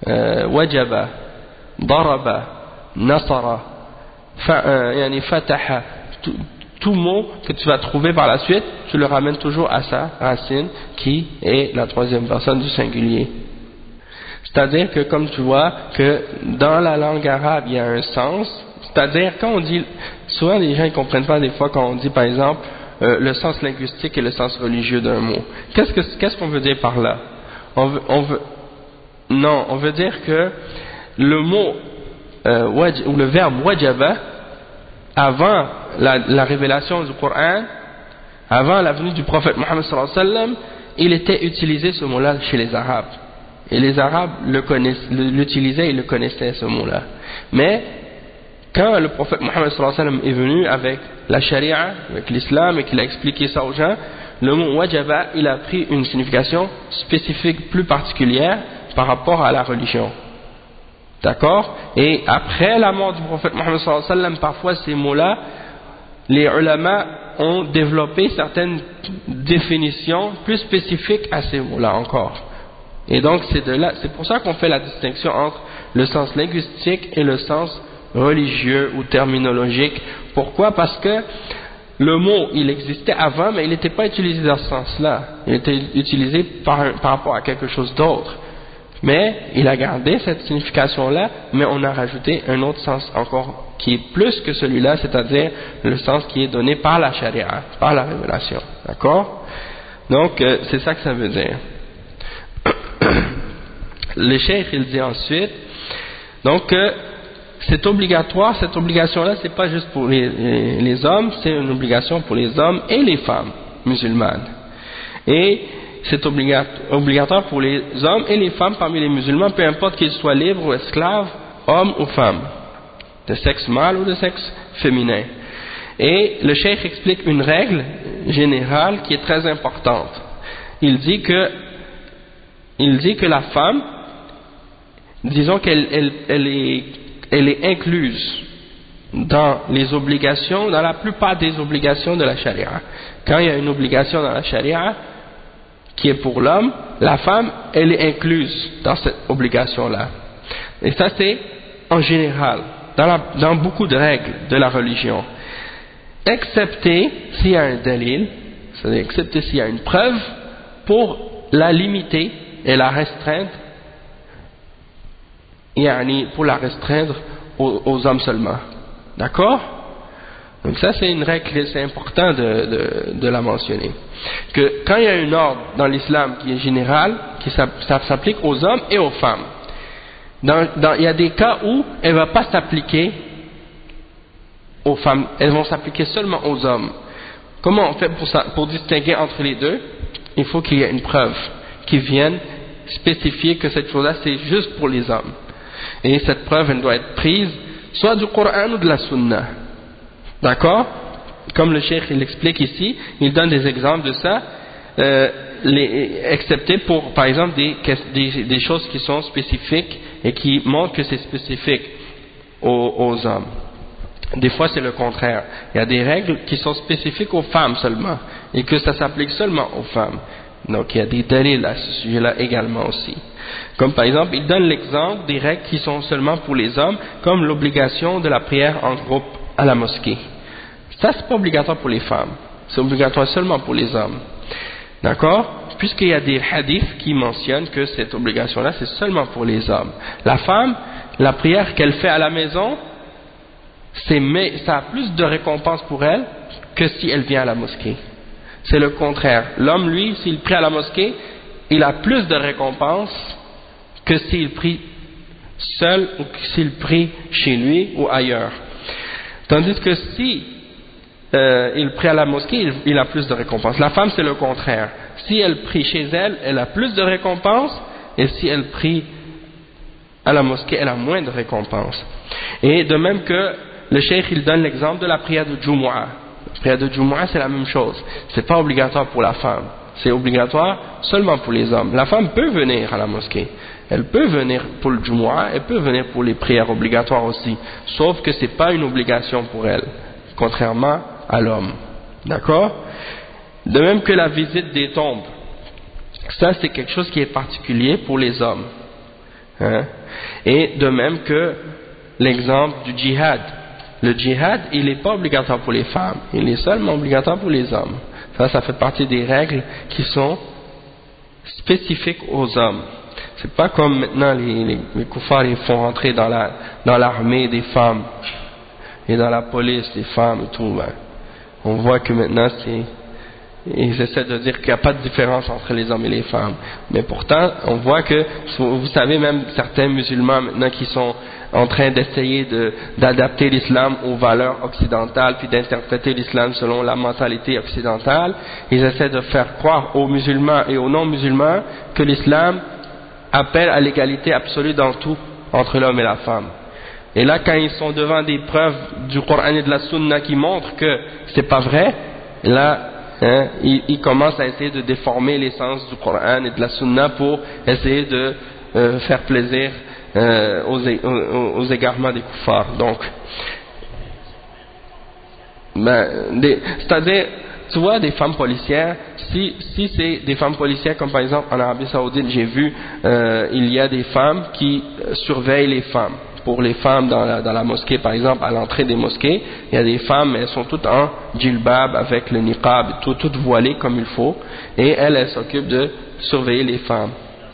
euh, wajaba, daraba, nasara, fa, euh, yani fataha, tout, tout mot que tu vas trouver par la suite, tu le ramènes toujours à sa racine qui est la troisième personne du singulier. C'est-à-dire que comme tu vois que dans la langue arabe il y a un sens, c'est-à-dire quand on dit, souvent les gens ne comprennent pas des fois quand on dit par exemple euh, le sens linguistique et le sens religieux d'un mot. Qu'est-ce que qu'est-ce qu'on veut dire par là? On veut, on veut, non, on veut dire que le mot euh, waj, ou le verbe wajaba, avant la, la révélation du Coran, avant la venue du prophète Mohammed sallallahu alayhi wa sallam, il était utilisé ce mot-là chez les Arabes. Et les Arabes l'utilisaient et le connaissaient ce mot-là. Mais quand le prophète Mohammed sallallahu alayhi wa sallam est venu avec la charia, avec l'islam et qu'il a expliqué ça aux gens, le mot wajaba, il a pris une signification spécifique plus particulière par rapport à la religion. D'accord? Et après la mort du prophète Mohammed sallallahu alayhi wa sallam, parfois ces mots-là, les ulama ont développé certaines définitions plus spécifiques à ces mots-là encore. Et donc c'est de là, c'est pour ça qu'on fait la distinction entre le sens linguistique et le sens religieux ou terminologique. Pourquoi? Parce que le mot, il existait avant, mais il n'était pas utilisé dans ce sens-là. Il était utilisé par, par rapport à quelque chose d'autre. Mais il a gardé cette signification-là, mais on a rajouté un autre sens encore qui est plus que celui-là, c'est-à-dire le sens qui est donné par la charia, par la révélation. D'accord? Donc euh, c'est ça que ça veut dire. Le cheikh il dit ensuite, donc euh, c'est obligatoire, cette obligation-là c'est pas juste pour les, les, les hommes, c'est une obligation pour les hommes et les femmes musulmanes. Et c'est obligatoire pour les hommes et les femmes parmi les musulmans, peu importe qu'ils soient libres ou esclaves, hommes ou femmes, de sexe mâle ou de sexe féminin. Et le cheikh explique une règle générale qui est très importante. Il dit que, il dit que la femme, disons qu'elle elle, elle est, elle est incluse dans les obligations, dans la plupart des obligations de la charia. Quand il y a une obligation dans la charia qui est pour l'homme, la femme, elle est incluse dans cette obligation-là. Et ça, c'est en général, dans, la, dans beaucoup de règles de la religion. Excepté s'il y a un dalil, c'est-à-dire excepté s'il y a une preuve pour la limiter et la restreindre, yani pour la restreindre aux, aux hommes seulement. D'accord? Donc ça c'est une règle, c'est important de, de, de la mentionner. Que quand il y a une ordre dans l'islam qui est générale, qui ça s'applique aux hommes et aux femmes. Dans, dans, il y a des cas où elle ne va pas s'appliquer aux femmes, elles vont s'appliquer seulement aux hommes. Comment on fait pour, ça, pour distinguer entre les deux? Il faut qu'il y ait une preuve qui vienne spécifier que cette chose-là c'est juste pour les hommes. Et cette preuve elle doit être prise soit du Coran ou de la Sunna. D'accord? Comme le cheikh il explique ici, il donne des exemples de ça, euh, les, excepté pour par exemple des, des, des choses qui sont spécifiques et qui montrent que c'est spécifique aux, aux hommes. Des fois c'est le contraire, il y a des règles qui sont spécifiques aux femmes seulement et que ça s'applique seulement aux femmes. Donc il y a des dalils à ce sujet-là également aussi. Comme par exemple, il donne l'exemple des règles qui sont seulement pour les hommes, comme l'obligation de la prière en groupe à la mosquée. Ça c'est pas obligatoire pour les femmes, c'est obligatoire seulement pour les hommes. D'accord? Puisqu'il y a des hadiths qui mentionnent que cette obligation-là c'est seulement pour les hommes. La femme, la prière qu'elle fait à la maison, c'est, mais ça a plus de récompense pour elle que si elle vient à la mosquée. C'est le contraire. L'homme, lui, s'il prie à la mosquée, il a plus de récompense que s'il prie seul ou s'il prie chez lui ou ailleurs. Tandis que si euh, il prie à la mosquée, il, il a plus de récompense. La femme, c'est le contraire. Si elle prie chez elle, elle a plus de récompense, et si elle prie à la mosquée, elle a moins de récompense. Et de même que le cheikh, il donne l'exemple de la prière de Jumu'ah. La prière de Jumu'ah, c'est la même chose. C'est pas obligatoire pour la femme. C'est obligatoire seulement pour les hommes. La femme peut venir à la mosquée. Elle peut venir pour le Jumu'ah, elle peut venir pour les prières obligatoires aussi. Sauf que c'est pas une obligation pour elle. Contrairement à l'homme. D'accord? De même que la visite des tombes. Ça, c'est quelque chose qui est particulier pour les hommes. Hein? Et de même que l'exemple du djihad. Le djihad, il n'est pas obligatoire pour les femmes, il est seulement obligatoire pour les hommes. Ça, ça fait partie des règles qui sont spécifiques aux hommes. C'est pas comme maintenant les, les, les koufars, ils font rentrer dans la dans l'armée des femmes et dans la police des femmes et tout. Ben, on voit que maintenant c'est ils essaient de dire qu'il n'y a pas de différence entre les hommes et les femmes. Mais pourtant, on voit que, vous savez, même certains musulmans maintenant qui sont en train d'essayer de, d'adapter l'islam aux valeurs occidentales, puis d'interpréter l'islam selon la mentalité occidentale, ils essaient de faire croire aux musulmans et aux non-musulmans que l'islam appelle à l'égalité absolue dans tout entre l'homme et la femme. Et là, quand ils sont devant des preuves du Coran et de la Sunna qui montrent que c'est pas vrai, là, Hein, il, il commence à essayer de déformer l'essence du Coran et de la Sunna pour essayer de euh, faire plaisir euh, aux, aux, aux égarements des koufars. Donc, ben, c'est-à-dire, tu vois, des femmes policières, si, si c'est des femmes policières comme par exemple en Arabie Saoudite, j'ai vu, euh, il y a des femmes qui surveillent les femmes. Pour les femmes dans la, dans la mosquée, par exemple, à l'entrée des mosquées, il y a des femmes, elles sont toutes en djilbab avec le niqab, tout, toutes voilées comme il faut, et elles, elles s'occupent de surveiller les femmes.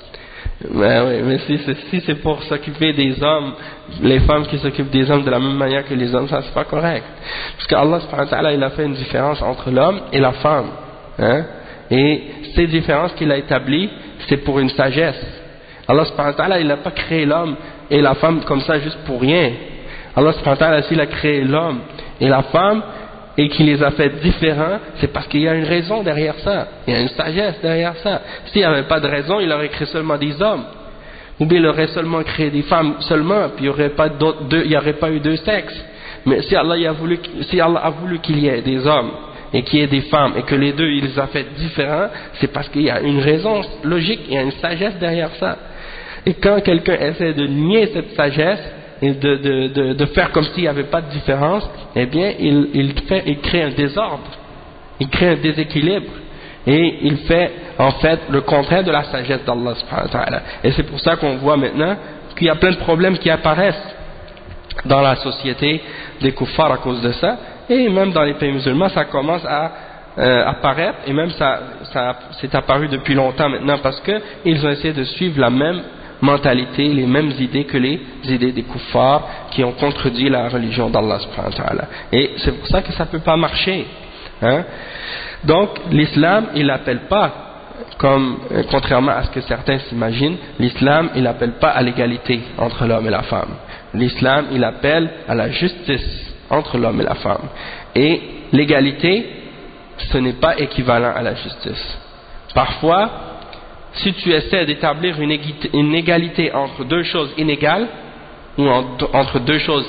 Mais oui, mais si, si c'est pour s'occuper des hommes, les femmes qui s'occupent des hommes de la même manière que les hommes, ça c'est pas correct. Parce qu'Allah subhanahu wa ta'ala, il a fait une différence entre l'homme et la femme. Hein? Et ces différences qu'il a établies, c'est pour une sagesse. Allah subhanahu wa ta'ala, il n'a pas créé l'homme et la femme comme ça juste pour rien. Allah subhanahu wa ta'ala, s'il a créé l'homme et la femme et qu'il les a fait différents, c'est parce qu'il y a une raison derrière ça, il y a une sagesse derrière ça. S'il n'y avait pas de raison, il aurait créé seulement des hommes, ou bien il aurait seulement créé des femmes seulement, puis il n'y aurait pas d'autres, deux, il n'y aurait pas eu deux sexes. Mais si Allah, il a voulu, si Allah a voulu qu'il y ait des hommes et qu'il y ait des femmes et que les deux il les a fait différents, c'est parce qu'il y a une raison logique, il y a une sagesse derrière ça. Et quand quelqu'un essaie de nier cette sagesse et de, de, de, de faire comme s'il n'y avait pas de différence, eh bien il, il, fait, il crée un désordre, il crée un déséquilibre et il fait en fait le contraire de la sagesse d'Allah subhanahu wa ta'ala. Et c'est pour ça qu'on voit maintenant qu'il y a plein de problèmes qui apparaissent dans la société des kuffars à cause de ça, et même dans les pays musulmans ça commence à euh, apparaître, et même ça, ça c'est apparu depuis longtemps maintenant parce qu'ils ont essayé de suivre la même mentalité, les mêmes idées que les idées des kuffars qui ont contredit la religion d'Allah subhanahu wa ta'ala. Et c'est pour ça que ça ne peut pas marcher. Hein? Donc l'islam, il n'appelle pas, comme euh, contrairement à ce que certains s'imaginent, l'islam, il n'appelle pas à l'égalité entre l'homme et la femme. L'islam, il appelle à la justice entre l'homme et la femme. Et l'égalité, ce n'est pas équivalent à la justice. Parfois, si tu essaies d'établir une, une égalité entre deux choses inégales, ou entre deux choses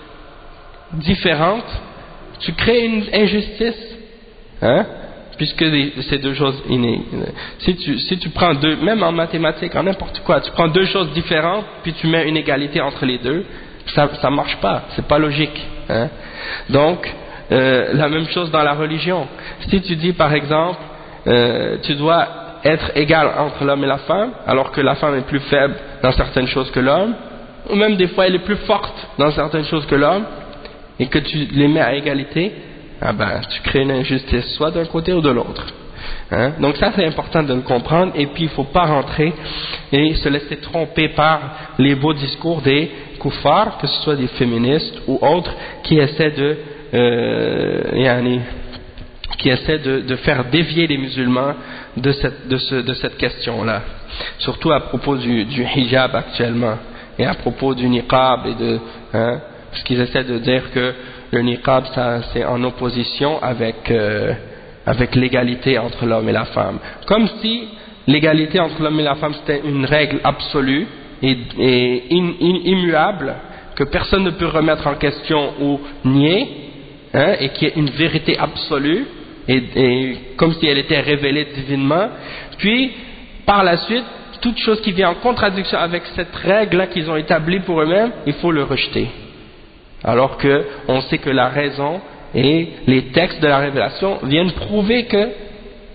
différentes, tu crées une injustice, hein, puisque c'est deux choses inégales. Si tu, si tu prends deux, même en mathématiques, en n'importe quoi, tu prends deux choses différentes, puis tu mets une égalité entre les deux, ça ne marche pas, c'est pas logique. Hein. Donc, euh, la même chose dans la religion. Si tu dis par exemple, euh, tu dois être égal entre l'homme et la femme, alors que la femme est plus faible dans certaines choses que l'homme, ou même des fois elle est plus forte dans certaines choses que l'homme, et que tu les mets à égalité, ah ben, tu crées une injustice, soit d'un côté ou de l'autre. Hein? Donc ça c'est important de le comprendre, et puis il ne faut pas rentrer et se laisser tromper par les beaux discours des kuffars, que ce soit des féministes ou autres, qui essaient de, euh, yani, qui essaient de, de faire dévier les musulmans de cette, de ce, de cette question-là, surtout à propos du, du hijab actuellement, et à propos du niqab, et de, hein, parce qu'ils essaient de dire que le niqab ça, c'est en opposition avec, euh, avec l'égalité entre l'homme et la femme, comme si l'égalité entre l'homme et la femme c'était une règle absolue et, et in, in, immuable, que personne ne peut remettre en question ou nier, hein, et qui est une vérité absolue, et, et comme si elle était révélée divinement. Puis par la suite, toute chose qui vient en contradiction avec cette règle-là qu'ils ont établie pour eux-mêmes, il faut le rejeter. Alors que on sait que la raison et les textes de la révélation viennent prouver que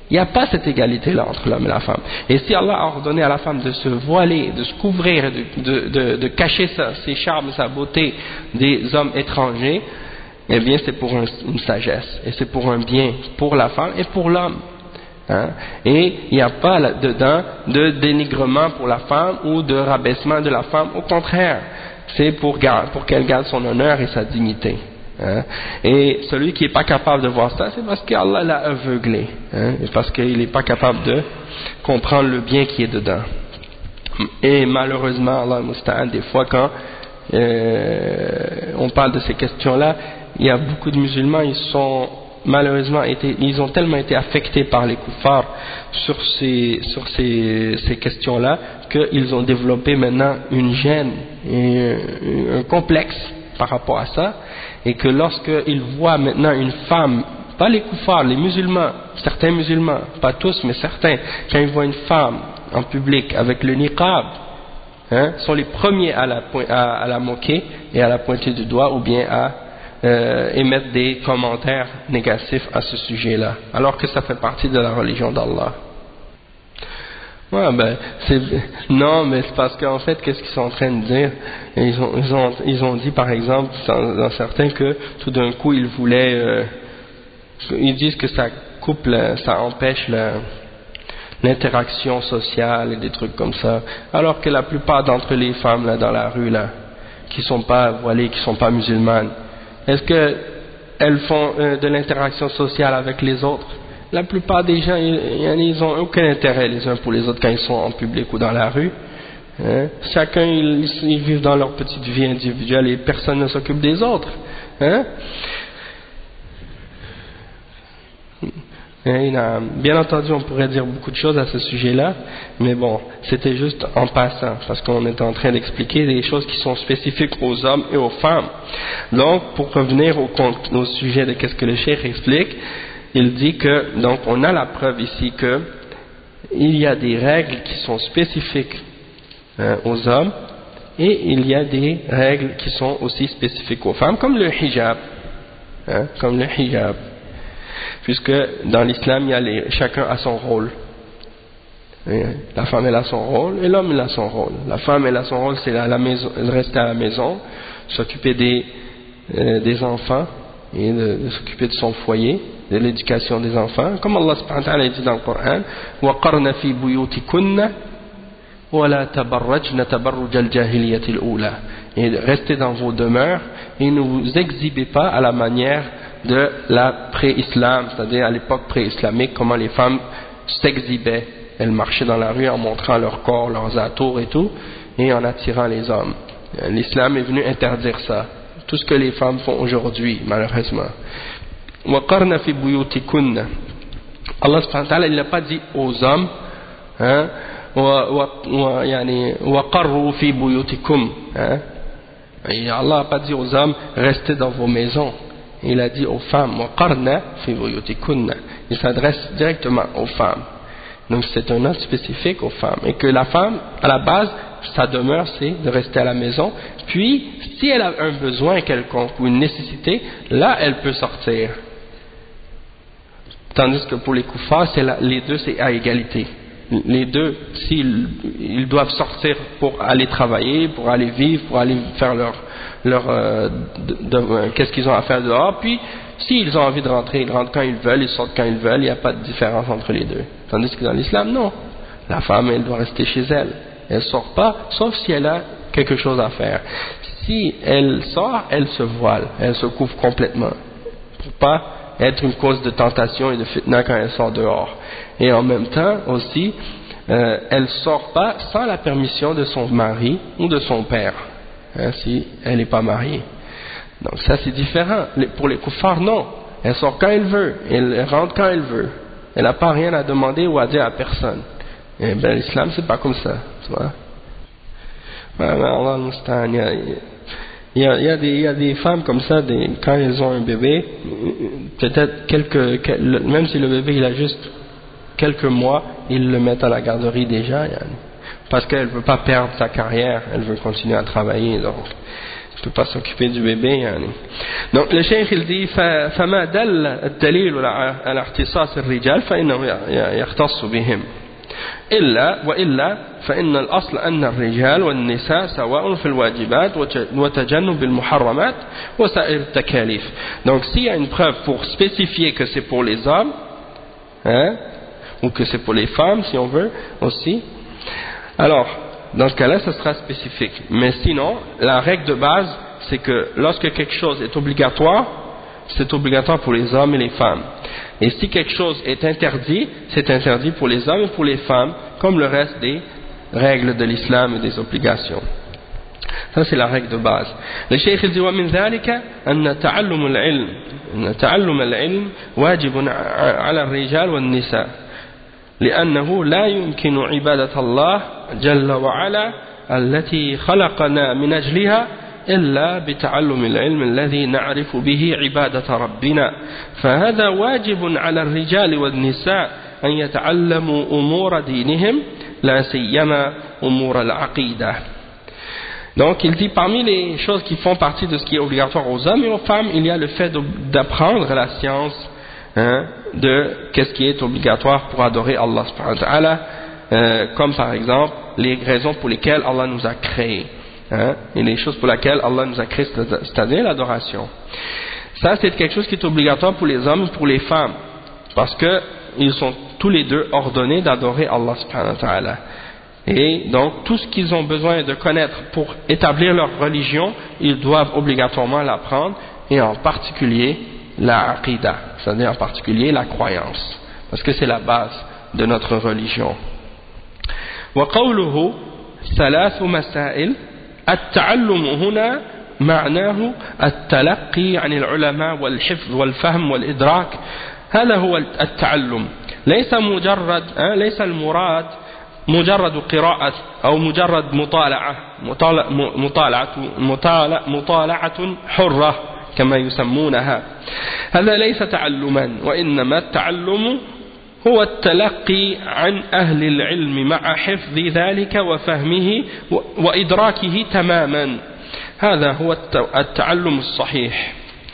Il n'y a pas cette égalité-là entre l'homme et la femme. Et si Allah a ordonné à la femme de se voiler, de se couvrir, de, de, de, de cacher sa, ses charmes, sa beauté des hommes étrangers, eh bien c'est pour un, une sagesse, et c'est pour un bien pour la femme et pour l'homme. Hein? Et il n'y a pas là-dedans de dénigrement pour la femme ou de rabaissement de la femme, au contraire, c'est pour, pour qu'elle garde son honneur et sa dignité. Hein? Et celui qui n'est pas capable de voir ça, c'est parce qu'Allah l'a aveuglé, hein? Et parce qu'il n'est pas capable de comprendre le bien qui est dedans. Et malheureusement, Allah musta'an, des fois quand euh, on parle de ces questions-là, il y a beaucoup de musulmans, ils sont malheureusement été, ils ont tellement été affectés par les kuffars sur ces, sur ces, ces questions-là qu'ils ont développé maintenant une gêne et un complexe par rapport à ça, et que lorsqu'ils voient maintenant une femme, pas les kuffars, les musulmans, certains musulmans, pas tous mais certains, quand ils voient une femme en public avec le niqab, hein, sont les premiers à la, à, à la moquer et à la pointer du doigt, ou bien à euh, émettre des commentaires négatifs à ce sujet-là, alors que ça fait partie de la religion d'Allah. Ouais, ben, c'est, non, mais c'est parce qu'en fait, qu'est-ce qu'ils sont en train de dire? Ils ont, ils ont, ils ont dit, par exemple, dans, dans certains, que tout d'un coup, ils voulaient, euh, ils disent que ça coupe, la, ça empêche la, l'interaction sociale et des trucs comme ça, alors que la plupart d'entre les femmes là dans la rue là, qui sont pas voilées, qui sont pas musulmanes, est-ce que elles font euh, de l'interaction sociale avec les autres? La plupart des gens, ils n'ont aucun intérêt les uns pour les autres quand ils sont en public ou dans la rue. Hein? Chacun, ils, ils vivent dans leur petite vie individuelle et personne ne s'occupe des autres. Hein? Et, bien entendu, on pourrait dire beaucoup de choses à ce sujet-là, mais bon, c'était juste en passant, parce qu'on est en train d'expliquer des choses qui sont spécifiques aux hommes et aux femmes. Donc, pour revenir au, au sujet de qu'est-ce que le cheikh explique, il dit que, donc on a la preuve ici que il y a des règles qui sont spécifiques hein, aux hommes, et il y a des règles qui sont aussi spécifiques aux femmes, comme le hijab, hein, comme le hijab, puisque dans l'islam il y a les, chacun a son rôle. Et la femme elle a son rôle et l'homme il a son rôle. La femme elle a son rôle, c'est à la maison, rester à la maison, s'occuper des, euh, des enfants et de, de s'occuper de son foyer, de l'éducation des enfants, comme Allah subhanahu wa ta'ala dit dans le Coran, وَقَرْنَ فِي بُيُوتِكُنَّ وَلَا تَبَرَّجْنَ تَبَرُّجَ الْجَاهِلِيَّةِ الْأُولَى, et restez dans vos demeures et ne vous exhibez pas à la manière de la pré-islam, c'est-à-dire à l'époque pré-islamique, comment les femmes s'exhibaient. Elles marchaient dans la rue en montrant leur corps, leurs atours et tout, et en attirant les hommes. L'islam est venu interdire ça, tout ce que les femmes font aujourd'hui, malheureusement. وَقَرْنَ فِي بُيُوتِكُنَّ, Allah subhanahu wa ta'ala, il n'a pas dit aux hommes, hein, وَقَرُّوا فِي بُيُوتِكُمْ, hein, et Allah n'a pas dit aux hommes, restez dans vos maisons. Il a dit aux femmes, وَقَرْنَ فِي بُيُوتِكُنَّ, il s'adresse directement aux femmes. Donc c'est un ordre spécifique aux femmes, et que la femme, à la base, sa demeure c'est de rester à la maison, puis si elle a un besoin quelconque ou une nécessité, là elle peut sortir. Tandis que pour les kuffars, c'est la, les deux c'est à égalité. Les deux, s'ils ils doivent sortir pour aller travailler, pour aller vivre, pour aller faire leur, leur euh, de, de, euh, qu'est-ce qu'ils ont à faire dehors, puis s'ils ont envie de rentrer, ils rentrent quand ils veulent, ils sortent quand ils veulent, il n'y a pas de différence entre les deux. Tandis que dans l'islam, non. La femme, elle doit rester chez elle. Elle ne sort pas, sauf si elle a quelque chose à faire. Si elle sort, elle se voile, elle se couvre complètement, pour pas être une cause de tentation et de fitna quand elle sort dehors. Et en même temps aussi, euh, elle ne sort pas sans la permission de son mari ou de son père, hein, si elle n'est pas mariée. Donc ça c'est différent. Pour les kuffars, non. Elle sort quand elle veut, elle rentre quand elle veut. Elle n'a pas rien à demander ou à dire à personne. Et bien l'islam c'est pas comme ça, tu vois. Allah Mustaan, il y a, il y a, il y a des, il y a des femmes comme ça, des, quand elles ont un bébé, peut-être quelques, quelques, même si le bébé il a juste quelques mois, ils le mettent à la garderie déjà, parce qu'elle ne veut pas perdre sa carrière, elle veut continuer à travailler. Donc ne peut pas s'occuper du bébé يعني. Donc le cheikh il dit فما دل الدليل على اختصاص الرجال فإنه يختص بهم إلا وإلا فإن الأصل أن الرجال والنساء سواء في الواجبات وتجنب المحرمات وسائر التكاليف. Donc s'il y a une preuve pour spécifier que c'est pour les hommes, hein, ou que c'est pour les femmes si on veut aussi, alors dans ce cas-là, ce sera spécifique. Mais sinon, la règle de base, c'est que lorsque quelque chose est obligatoire, c'est obligatoire pour les hommes et les femmes. Et si quelque chose est interdit, c'est interdit pour les hommes et pour les femmes, comme le reste des règles de l'islam et des obligations. Ça, c'est la règle de base. Le cheikh dit ومن ذلك أن تعلم العلم أن تعلم العلم واجب على الرجال والنساء. لأنه لا يمكن عبادة الله جل وعلا التي خلقنا من أجلها إلا بتعلم العلم الذي نعرف به عبادة ربنا فهذا واجب على الرجال والنساء أن يتعلموا أمور دينهم لا سيما أمور العقيدة. Donc il dit parmi les choses qui font partie de ce qui est obligatoire aux hommes et aux femmes, il y a le fait d'apprendre la science, hein, de qu'est-ce qui est obligatoire pour adorer Allah subhanahu wa ta'ala, euh, comme par exemple les raisons pour lesquelles Allah nous a créés, hein, et les choses pour lesquelles Allah nous a créés, c'est-à-dire l'adoration. Ça c'est quelque chose qui est obligatoire pour les hommes et pour les femmes, parce que ils sont tous les deux ordonnés d'adorer Allah subhanahu wa ta'ala. Et donc tout ce qu'ils ont besoin de connaître pour établir leur religion, ils doivent obligatoirement l'apprendre, et en particulier la aqidah, c'est-à-dire en particulier la croyance, parce que c'est la base de notre religion. وقوله ثلاث مسائل التعلم هنا معناه التلقي عن العلماء والحفظ والفهم والإدراك هذا هو التعلم ليس مجرد ليس المراد مجرد قراءة أو مجرد مطالعة مطالعة مطالعة حرة كما يسمونها هذا ليس تعلما وإنما التعلم هو التلقي عن أهل العلم مع حفظ ذلك وفهمه وإدراكه تماما هذا هو التعلم الصحيح.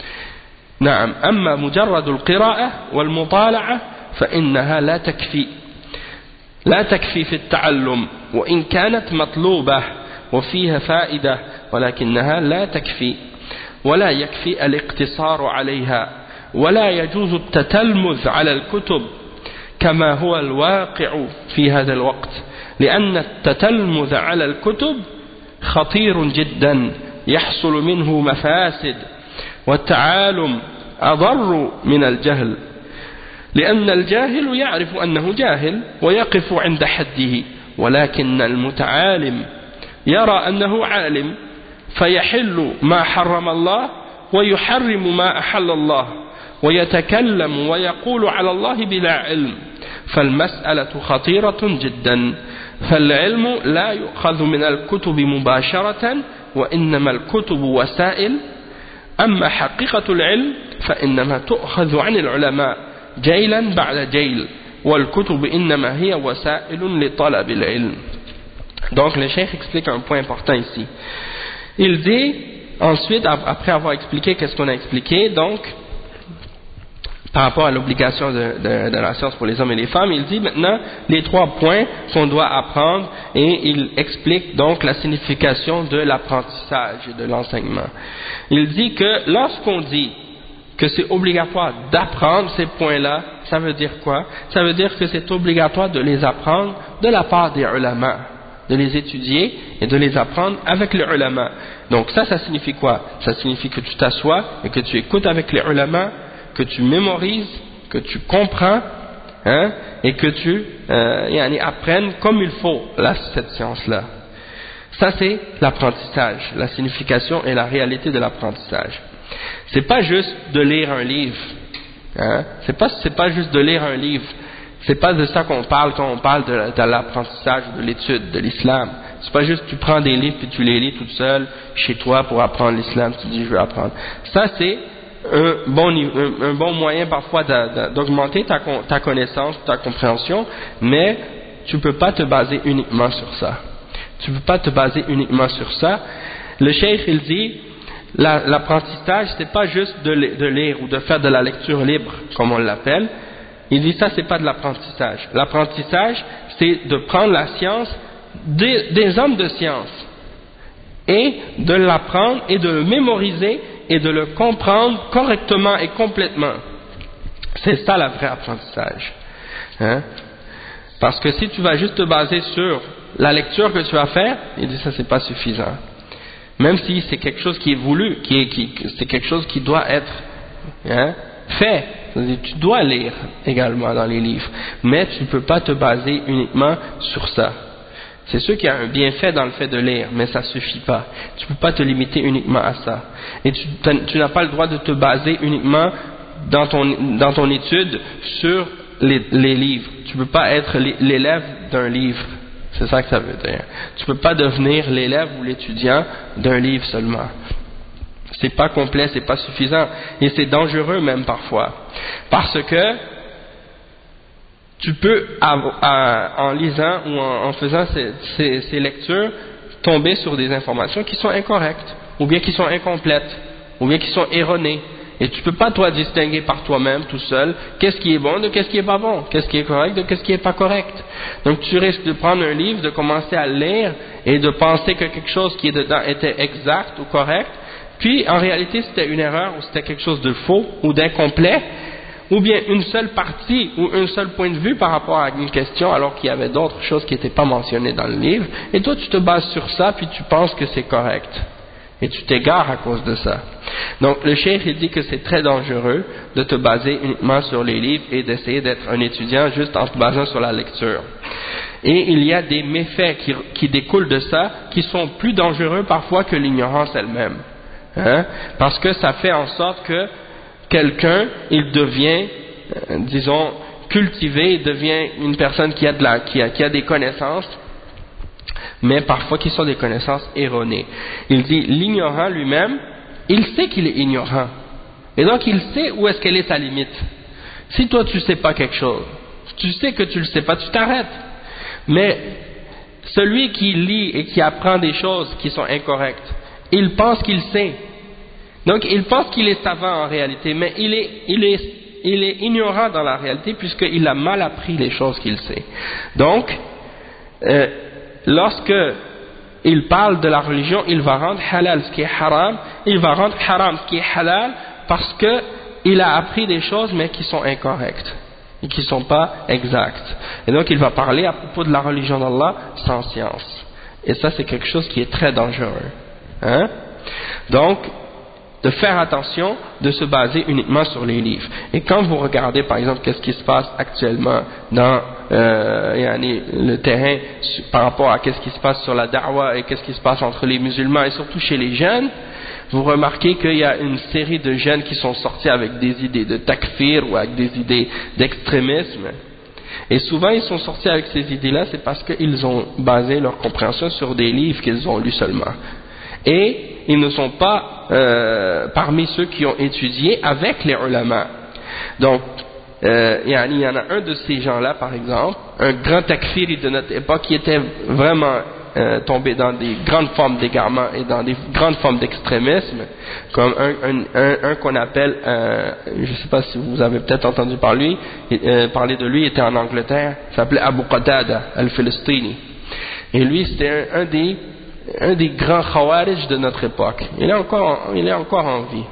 نعم أما مجرد القراءة والمطالعة فإنها لا تكفي لا تكفي في التعلم وإن كانت مطلوبة وفيها فائدة ولكنها لا تكفي ولا يكفي الاقتصار عليها ولا يجوز التتلمذ على الكتب كما هو الواقع في هذا الوقت لأن التتلمذ على الكتب خطير جدا يحصل منه مفاسد والتعالم أضر من الجهل لأن الجاهل يعرف أنه جاهل ويقف عند حده ولكن المتعالم يرى أنه عالم فيحل ما حرم الله ويحرم ما أحل الله ويتكلم ويقول على الله بلا علم فالمسألة خطيرة جدا فالعلم لا يؤخذ من الكتب مباشرة وإنما الكتب وسائل أما حقيقة العلم فإنما تؤخذ عن العلماء جيلا بعد جيل والكتب إنما هي وسائل لطلب العلم. Donc le cheikh explique un point important ici. Il dit ensuite, après avoir expliqué qu'est-ce qu'on a expliqué, donc par rapport à l'obligation de, de, de la science pour les hommes et les femmes, il dit maintenant les trois points qu'on doit apprendre et il explique donc la signification de l'apprentissage et de l'enseignement. Il dit que lorsqu'on dit que c'est obligatoire d'apprendre ces points-là, ça veut dire quoi? Ça veut dire que c'est obligatoire de les apprendre de la part des ulama, de les étudier et de les apprendre avec les ulama. Donc ça, ça signifie quoi? Ça signifie que tu t'assois et que tu écoutes avec les ulama, que tu mémorises, que tu comprends, hein, et que tu euh, yani, apprennes comme il faut là, cette science-là. Ça c'est l'apprentissage, la signification et la réalité de l'apprentissage. C'est pas juste de lire un livre, hein, c'est pas c'est pas juste de lire un livre. C'est pas de ça qu'on parle quand on parle de, de l'apprentissage, de l'étude, de l'islam. C'est pas juste tu prends des livres et tu les lis toute seule chez toi pour apprendre l'islam, tu dis je veux apprendre. Ça c'est un bon, un, un bon moyen parfois d'augmenter ta, ta connaissance, ta compréhension, mais tu peux pas te baser uniquement sur ça. Tu peux pas te baser uniquement sur ça. Le cheikh il dit la, l'apprentissage, c'est pas juste de, de lire ou de faire de la lecture libre, comme on l'appelle. Il dit ça, c'est pas de l'apprentissage. L'apprentissage, c'est de prendre la science des, des hommes de science et de l'apprendre et de le mémoriser et de le comprendre correctement et complètement. C'est ça le vrai apprentissage. Hein? Parce que si tu vas juste te baser sur la lecture que tu vas faire, il dit ça c'est pas suffisant. Même si c'est quelque chose qui est voulu, qui est, qui, c'est quelque chose qui doit être hein, fait. C'est-à-dire, tu dois lire également dans les livres, mais tu ne peux pas te baser uniquement sur ça. C'est sûr qu'il y a un bienfait dans le fait de lire, mais ça ne suffit pas. Tu ne peux pas te limiter uniquement à ça. Et tu, tu n'as pas le droit de te baser uniquement dans ton, dans ton étude sur les, les livres. Tu ne peux pas être l'élève d'un livre. C'est ça que ça veut dire. Tu ne peux pas devenir l'élève ou l'étudiant d'un livre seulement. C'est pas complet, c'est pas suffisant. Et c'est dangereux même parfois. Parce que tu peux, en lisant ou en faisant ces, ces, ces lectures, tomber sur des informations qui sont incorrectes, ou bien qui sont incomplètes, ou bien qui sont erronées. Et tu ne peux pas toi distinguer par toi-même tout seul qu'est-ce qui est bon de qu'est-ce qui est pas bon, qu'est-ce qui est correct de qu'est-ce qui est pas correct. Donc tu risques de prendre un livre, de commencer à le lire et de penser que quelque chose qui est dedans était exact ou correct, puis en réalité c'était une erreur ou c'était quelque chose de faux ou d'incomplet, ou bien une seule partie ou un seul point de vue par rapport à une question alors qu'il y avait d'autres choses qui n'étaient pas mentionnées dans le livre, et toi tu te bases sur ça puis tu penses que c'est correct. Et tu t'égares à cause de ça. Donc le cheikh il dit que c'est très dangereux de te baser uniquement sur les livres et d'essayer d'être un étudiant juste en te basant sur la lecture. Et il y a des méfaits qui, qui découlent de ça qui sont plus dangereux parfois que l'ignorance elle-même. Hein? Parce que ça fait en sorte que quelqu'un, il devient, euh, disons, cultivé, il devient une personne qui a, de la, qui a, qui a des connaissances, mais parfois qui sont des connaissances erronées. Il dit, l'ignorant lui-même, il sait qu'il est ignorant. Et donc il sait où est-ce qu'elle est sa limite. Si toi tu ne sais pas quelque chose, tu sais que tu ne le sais pas, tu t'arrêtes. Mais celui qui lit et qui apprend des choses qui sont incorrectes, il pense qu'il sait. Donc il pense qu'il est savant en réalité, mais il est, il est, il est ignorant dans la réalité puisqu'il a mal appris les choses qu'il sait. Donc, euh, lorsque il parle de la religion, il va rendre halal ce qui est haram, il va rendre haram ce qui est halal parce que il a appris des choses mais qui sont incorrectes et qui ne sont pas exactes. Et donc il va parler à propos de la religion d'Allah sans science. Et ça c'est quelque chose qui est très dangereux. Hein? Donc, de faire attention, de se baser uniquement sur les livres. Et quand vous regardez par exemple qu'est-ce qui se passe actuellement dans euh, le terrain par rapport à qu'est-ce qui se passe sur la da'wa et qu'est-ce qui se passe entre les musulmans et surtout chez les jeunes, vous remarquez qu'il y a une série de jeunes qui sont sortis avec des idées de takfir ou avec des idées d'extrémisme. Et souvent ils sont sortis avec ces idées-là, c'est parce qu'ils ont basé leur compréhension sur des livres qu'ils ont lus seulement. Et ils ne sont pas euh, parmi ceux qui ont étudié avec les ulama. Donc, euh, il y en a un de ces gens-là, par exemple, un grand takfiri de notre époque qui était vraiment euh, tombé dans des grandes formes d'égarement et dans des grandes formes d'extrémisme, comme un, un, un, un qu'on appelle, euh, je ne sais pas si vous avez peut-être entendu parler, euh, parler de lui, il était en Angleterre, il s'appelait Abu Qatada al-Filistini. Et lui, c'était un, un des un des grands khawarij de notre époque. Il est encore, il est encore en vie.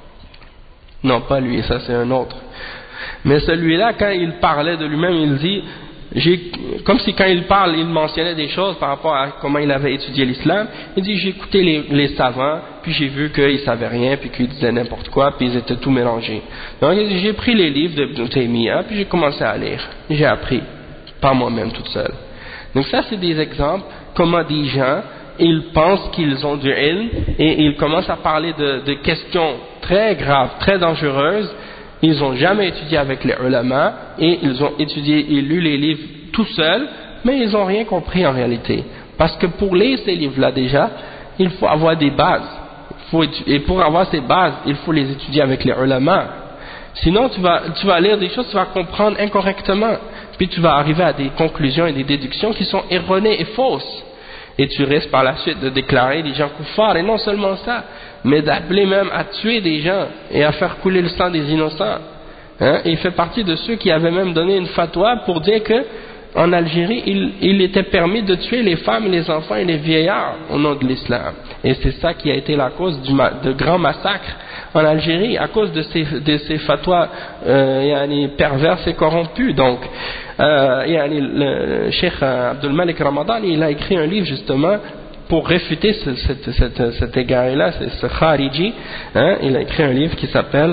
Non, pas lui, ça c'est un autre. Mais celui-là, quand il parlait de lui-même, il dit, j'ai, comme si quand il parle, il mentionnait des choses par rapport à comment il avait étudié l'islam. Il dit, j'ai écouté les, les savants, puis j'ai vu qu'ils ne savaient rien, puis qu'ils disaient n'importe quoi, puis ils étaient tout mélangés. Donc il dit, j'ai pris les livres de Ibn Taymiyyah, puis j'ai commencé à lire. J'ai appris, par moi-même toute seule. Donc ça c'est des exemples, comment des gens ils pensent qu'ils ont du ilm et ils commencent à parler de, de questions très graves, très dangereuses. Ils n'ont jamais étudié avec les ulama et ils ont étudié et lu les livres tout seuls, mais ils n'ont rien compris en réalité. Parce que pour lire ces livres-là déjà, il faut avoir des bases. Il faut étudier, et pour avoir ces bases, il faut les étudier avec les ulama. Sinon, tu vas, tu vas lire des choses, tu vas comprendre incorrectement. Puis tu vas arriver à des conclusions et des déductions qui sont erronées et fausses. Et tu risques par la suite de déclarer des gens kuffars. Et non seulement ça, mais d'appeler même à tuer des gens et à faire couler le sang des innocents. Hein? Et il fait partie de ceux qui avaient même donné une fatwa pour dire que en Algérie, il, il était permis de tuer les femmes, les enfants et les vieillards au nom de l'islam. Et c'est ça qui a été la cause du ma de grands massacres en Algérie, à cause de ces, de ces fatwas euh, yani, perverses et corrompus. Donc, euh, yani, le Cheikh Abdul Malik Ramadan, il a écrit un livre justement pour réfuter ce, cette, cette, cet égard-là, ce Khariji. Hein, il a écrit un livre qui s'appelle...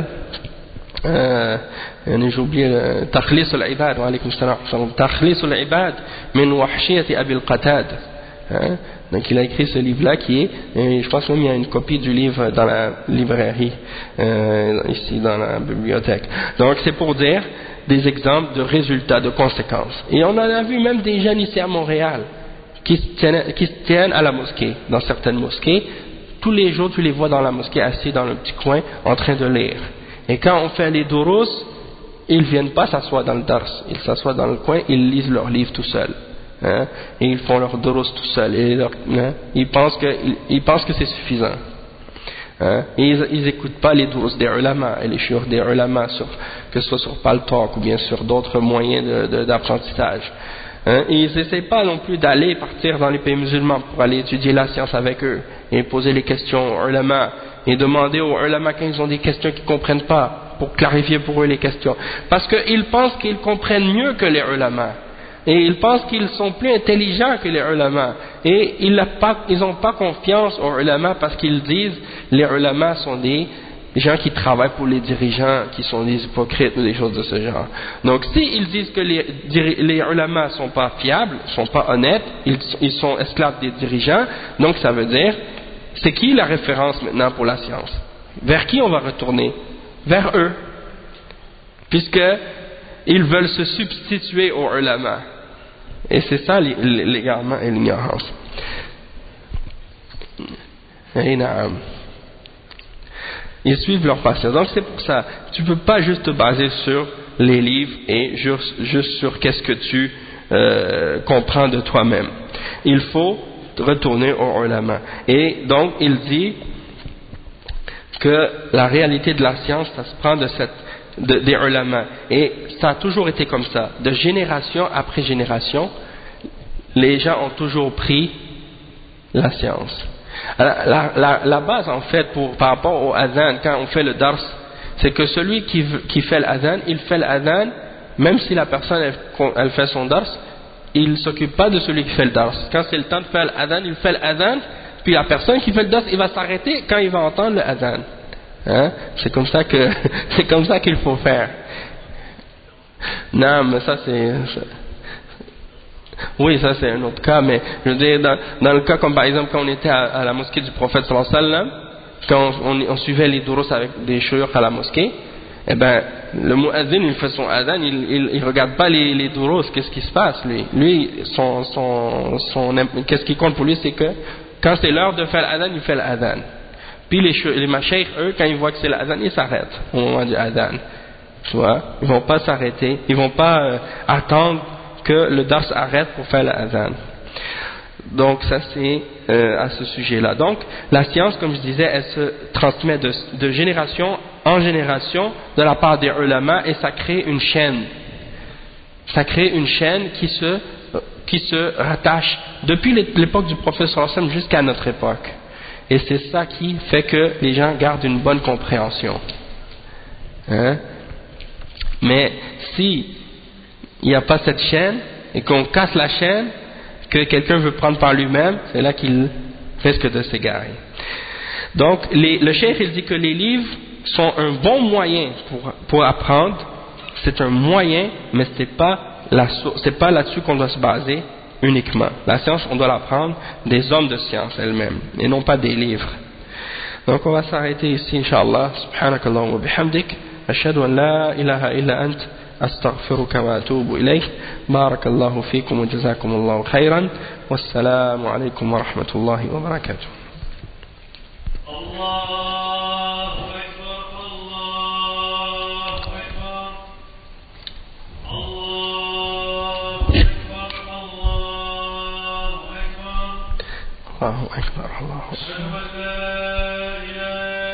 Euh, j'ai oublié Takhlis al-Ibad wa alaykum salam Takhlis al-Ibad min wahshiyati Abi al-Qatad. Donc il a écrit ce livre là qui est, je pense même il y a une copie du livre dans la librairie euh, ici dans la bibliothèque. Donc c'est pour dire des exemples de résultats, de conséquences. Et on en a vu même des jeunes ici à Montréal qui se tiennent, qui se tiennent à la mosquée, dans certaines mosquées. Tous les jours tu les vois dans la mosquée assis dans le petit coin en train de lire. Et quand on fait les durus, ils ne viennent pas s'asseoir dans le dars, ils s'assoient dans le coin, ils lisent leur livre tout seuls. Hein, et ils font leur durus tout seuls. Et leur, hein, ils, pensent que, ils, ils pensent que c'est suffisant. Hein, et ils n'écoutent pas les durus des ulama et les shiur des ulama, sur, que ce soit sur Paltalk ou bien sur d'autres moyens d'apprentissage. Hein, et ils n'essaient pas non plus d'aller partir dans les pays musulmans pour aller étudier la science avec eux et poser les questions aux ulama et demander aux ulama quand ils ont des questions qu'ils ne comprennent pas pour clarifier pour eux les questions. Parce qu'ils pensent qu'ils comprennent mieux que les ulama. Et ils pensent qu'ils sont plus intelligents que les ulama. Et ils n'ont pas, pas confiance aux ulama parce qu'ils disent les ulama sont des gens qui travaillent pour les dirigeants, qui sont des hypocrites ou des choses de ce genre. Donc s'ils disent que les, les ulama ne sont pas fiables, ne sont pas honnêtes, ils, ils sont esclaves des dirigeants, donc ça veut dire, c'est qui la référence maintenant pour la science? Vers qui on va retourner? Vers eux. Puisqu'ils veulent se substituer aux ulama. Et c'est ça l'égarement et l'ignorance. Ils suivent leur passion. Donc c'est pour ça, tu ne peux pas juste te baser sur les livres et juste, juste sur qu'est-ce que tu euh, comprends de toi-même. Il faut retourner aux ulama. Et donc il dit que la réalité de la science, ça se prend de cette, de, des ulama. Et ça a toujours été comme ça. De génération après génération, les gens ont toujours pris la science. La, la, la, la base en fait pour, par rapport au adhan, quand on fait le dars, c'est que celui qui, qui fait l'adhan, il fait l'adhan, même si la personne elle, elle fait son dars, il ne s'occupe pas de celui qui fait le dars. Quand c'est le temps de faire l'adhan, il fait l'adhan, puis la personne qui fait le dars, il va s'arrêter quand il va entendre le adhan. Hein? C'est comme ça que c'est comme ça qu'il faut faire. Non, mais ça c'est... Oui, ça c'est un autre cas, mais je veux dire, dans, dans le cas comme par exemple quand on était à, à la mosquée du prophète sallallahu alayhi wa sallam, quand on, on, on suivait les durus avec des shuyukh à la mosquée, eh ben, le muazzin il fait son adhan, il, il, il regarde pas les, les durus, qu'est-ce qui se passe lui. Lui, son, son, son, qu'est-ce qui compte pour lui, c'est que quand c'est l'heure de faire l'adhan, il fait l'adhan. Puis les, les mashaykh, eux, quand ils voient que c'est l'adhan, ils s'arrêtent au moment du adhan. Tu vois, ils vont pas s'arrêter, ils vont pas euh, attendre que le dars arrête pour faire l'adhan. Donc ça c'est euh, à ce sujet-là. Donc la science, comme je disais, elle se transmet de, de génération en génération de la part des ulama et ça crée une chaîne. Ça crée une chaîne qui se, qui se rattache depuis l'époque du prophète sallallahu alayhi wa sallam jusqu'à notre époque. Et c'est ça qui fait que les gens gardent une bonne compréhension. Hein? Mais si il n'y a pas cette chaîne et qu'on casse la chaîne, que quelqu'un veut prendre par lui-même, c'est là qu'il risque de s'égarer. Donc les, le cheikh il dit que les livres sont un bon moyen pour, pour apprendre, c'est un moyen, mais c'est pas la, c'est pas là-dessus qu'on doit se baser uniquement. La science, on doit l'apprendre des hommes de science elles-mêmes et non pas des livres. Donc on va s'arrêter ici, Inch'Allah. Subhanakallahu wa bihamdik. Ashhadu an la ilaha illa ant. أستغفرك وأتوب إليك. بارك الله فيكم وجزاكم الله خيرا والسلام عليكم ورحمة الله وبركاته. الله أكبر الله أكبر الله أكبر الله أكبر Allahu Akbar, Allahu Akbar.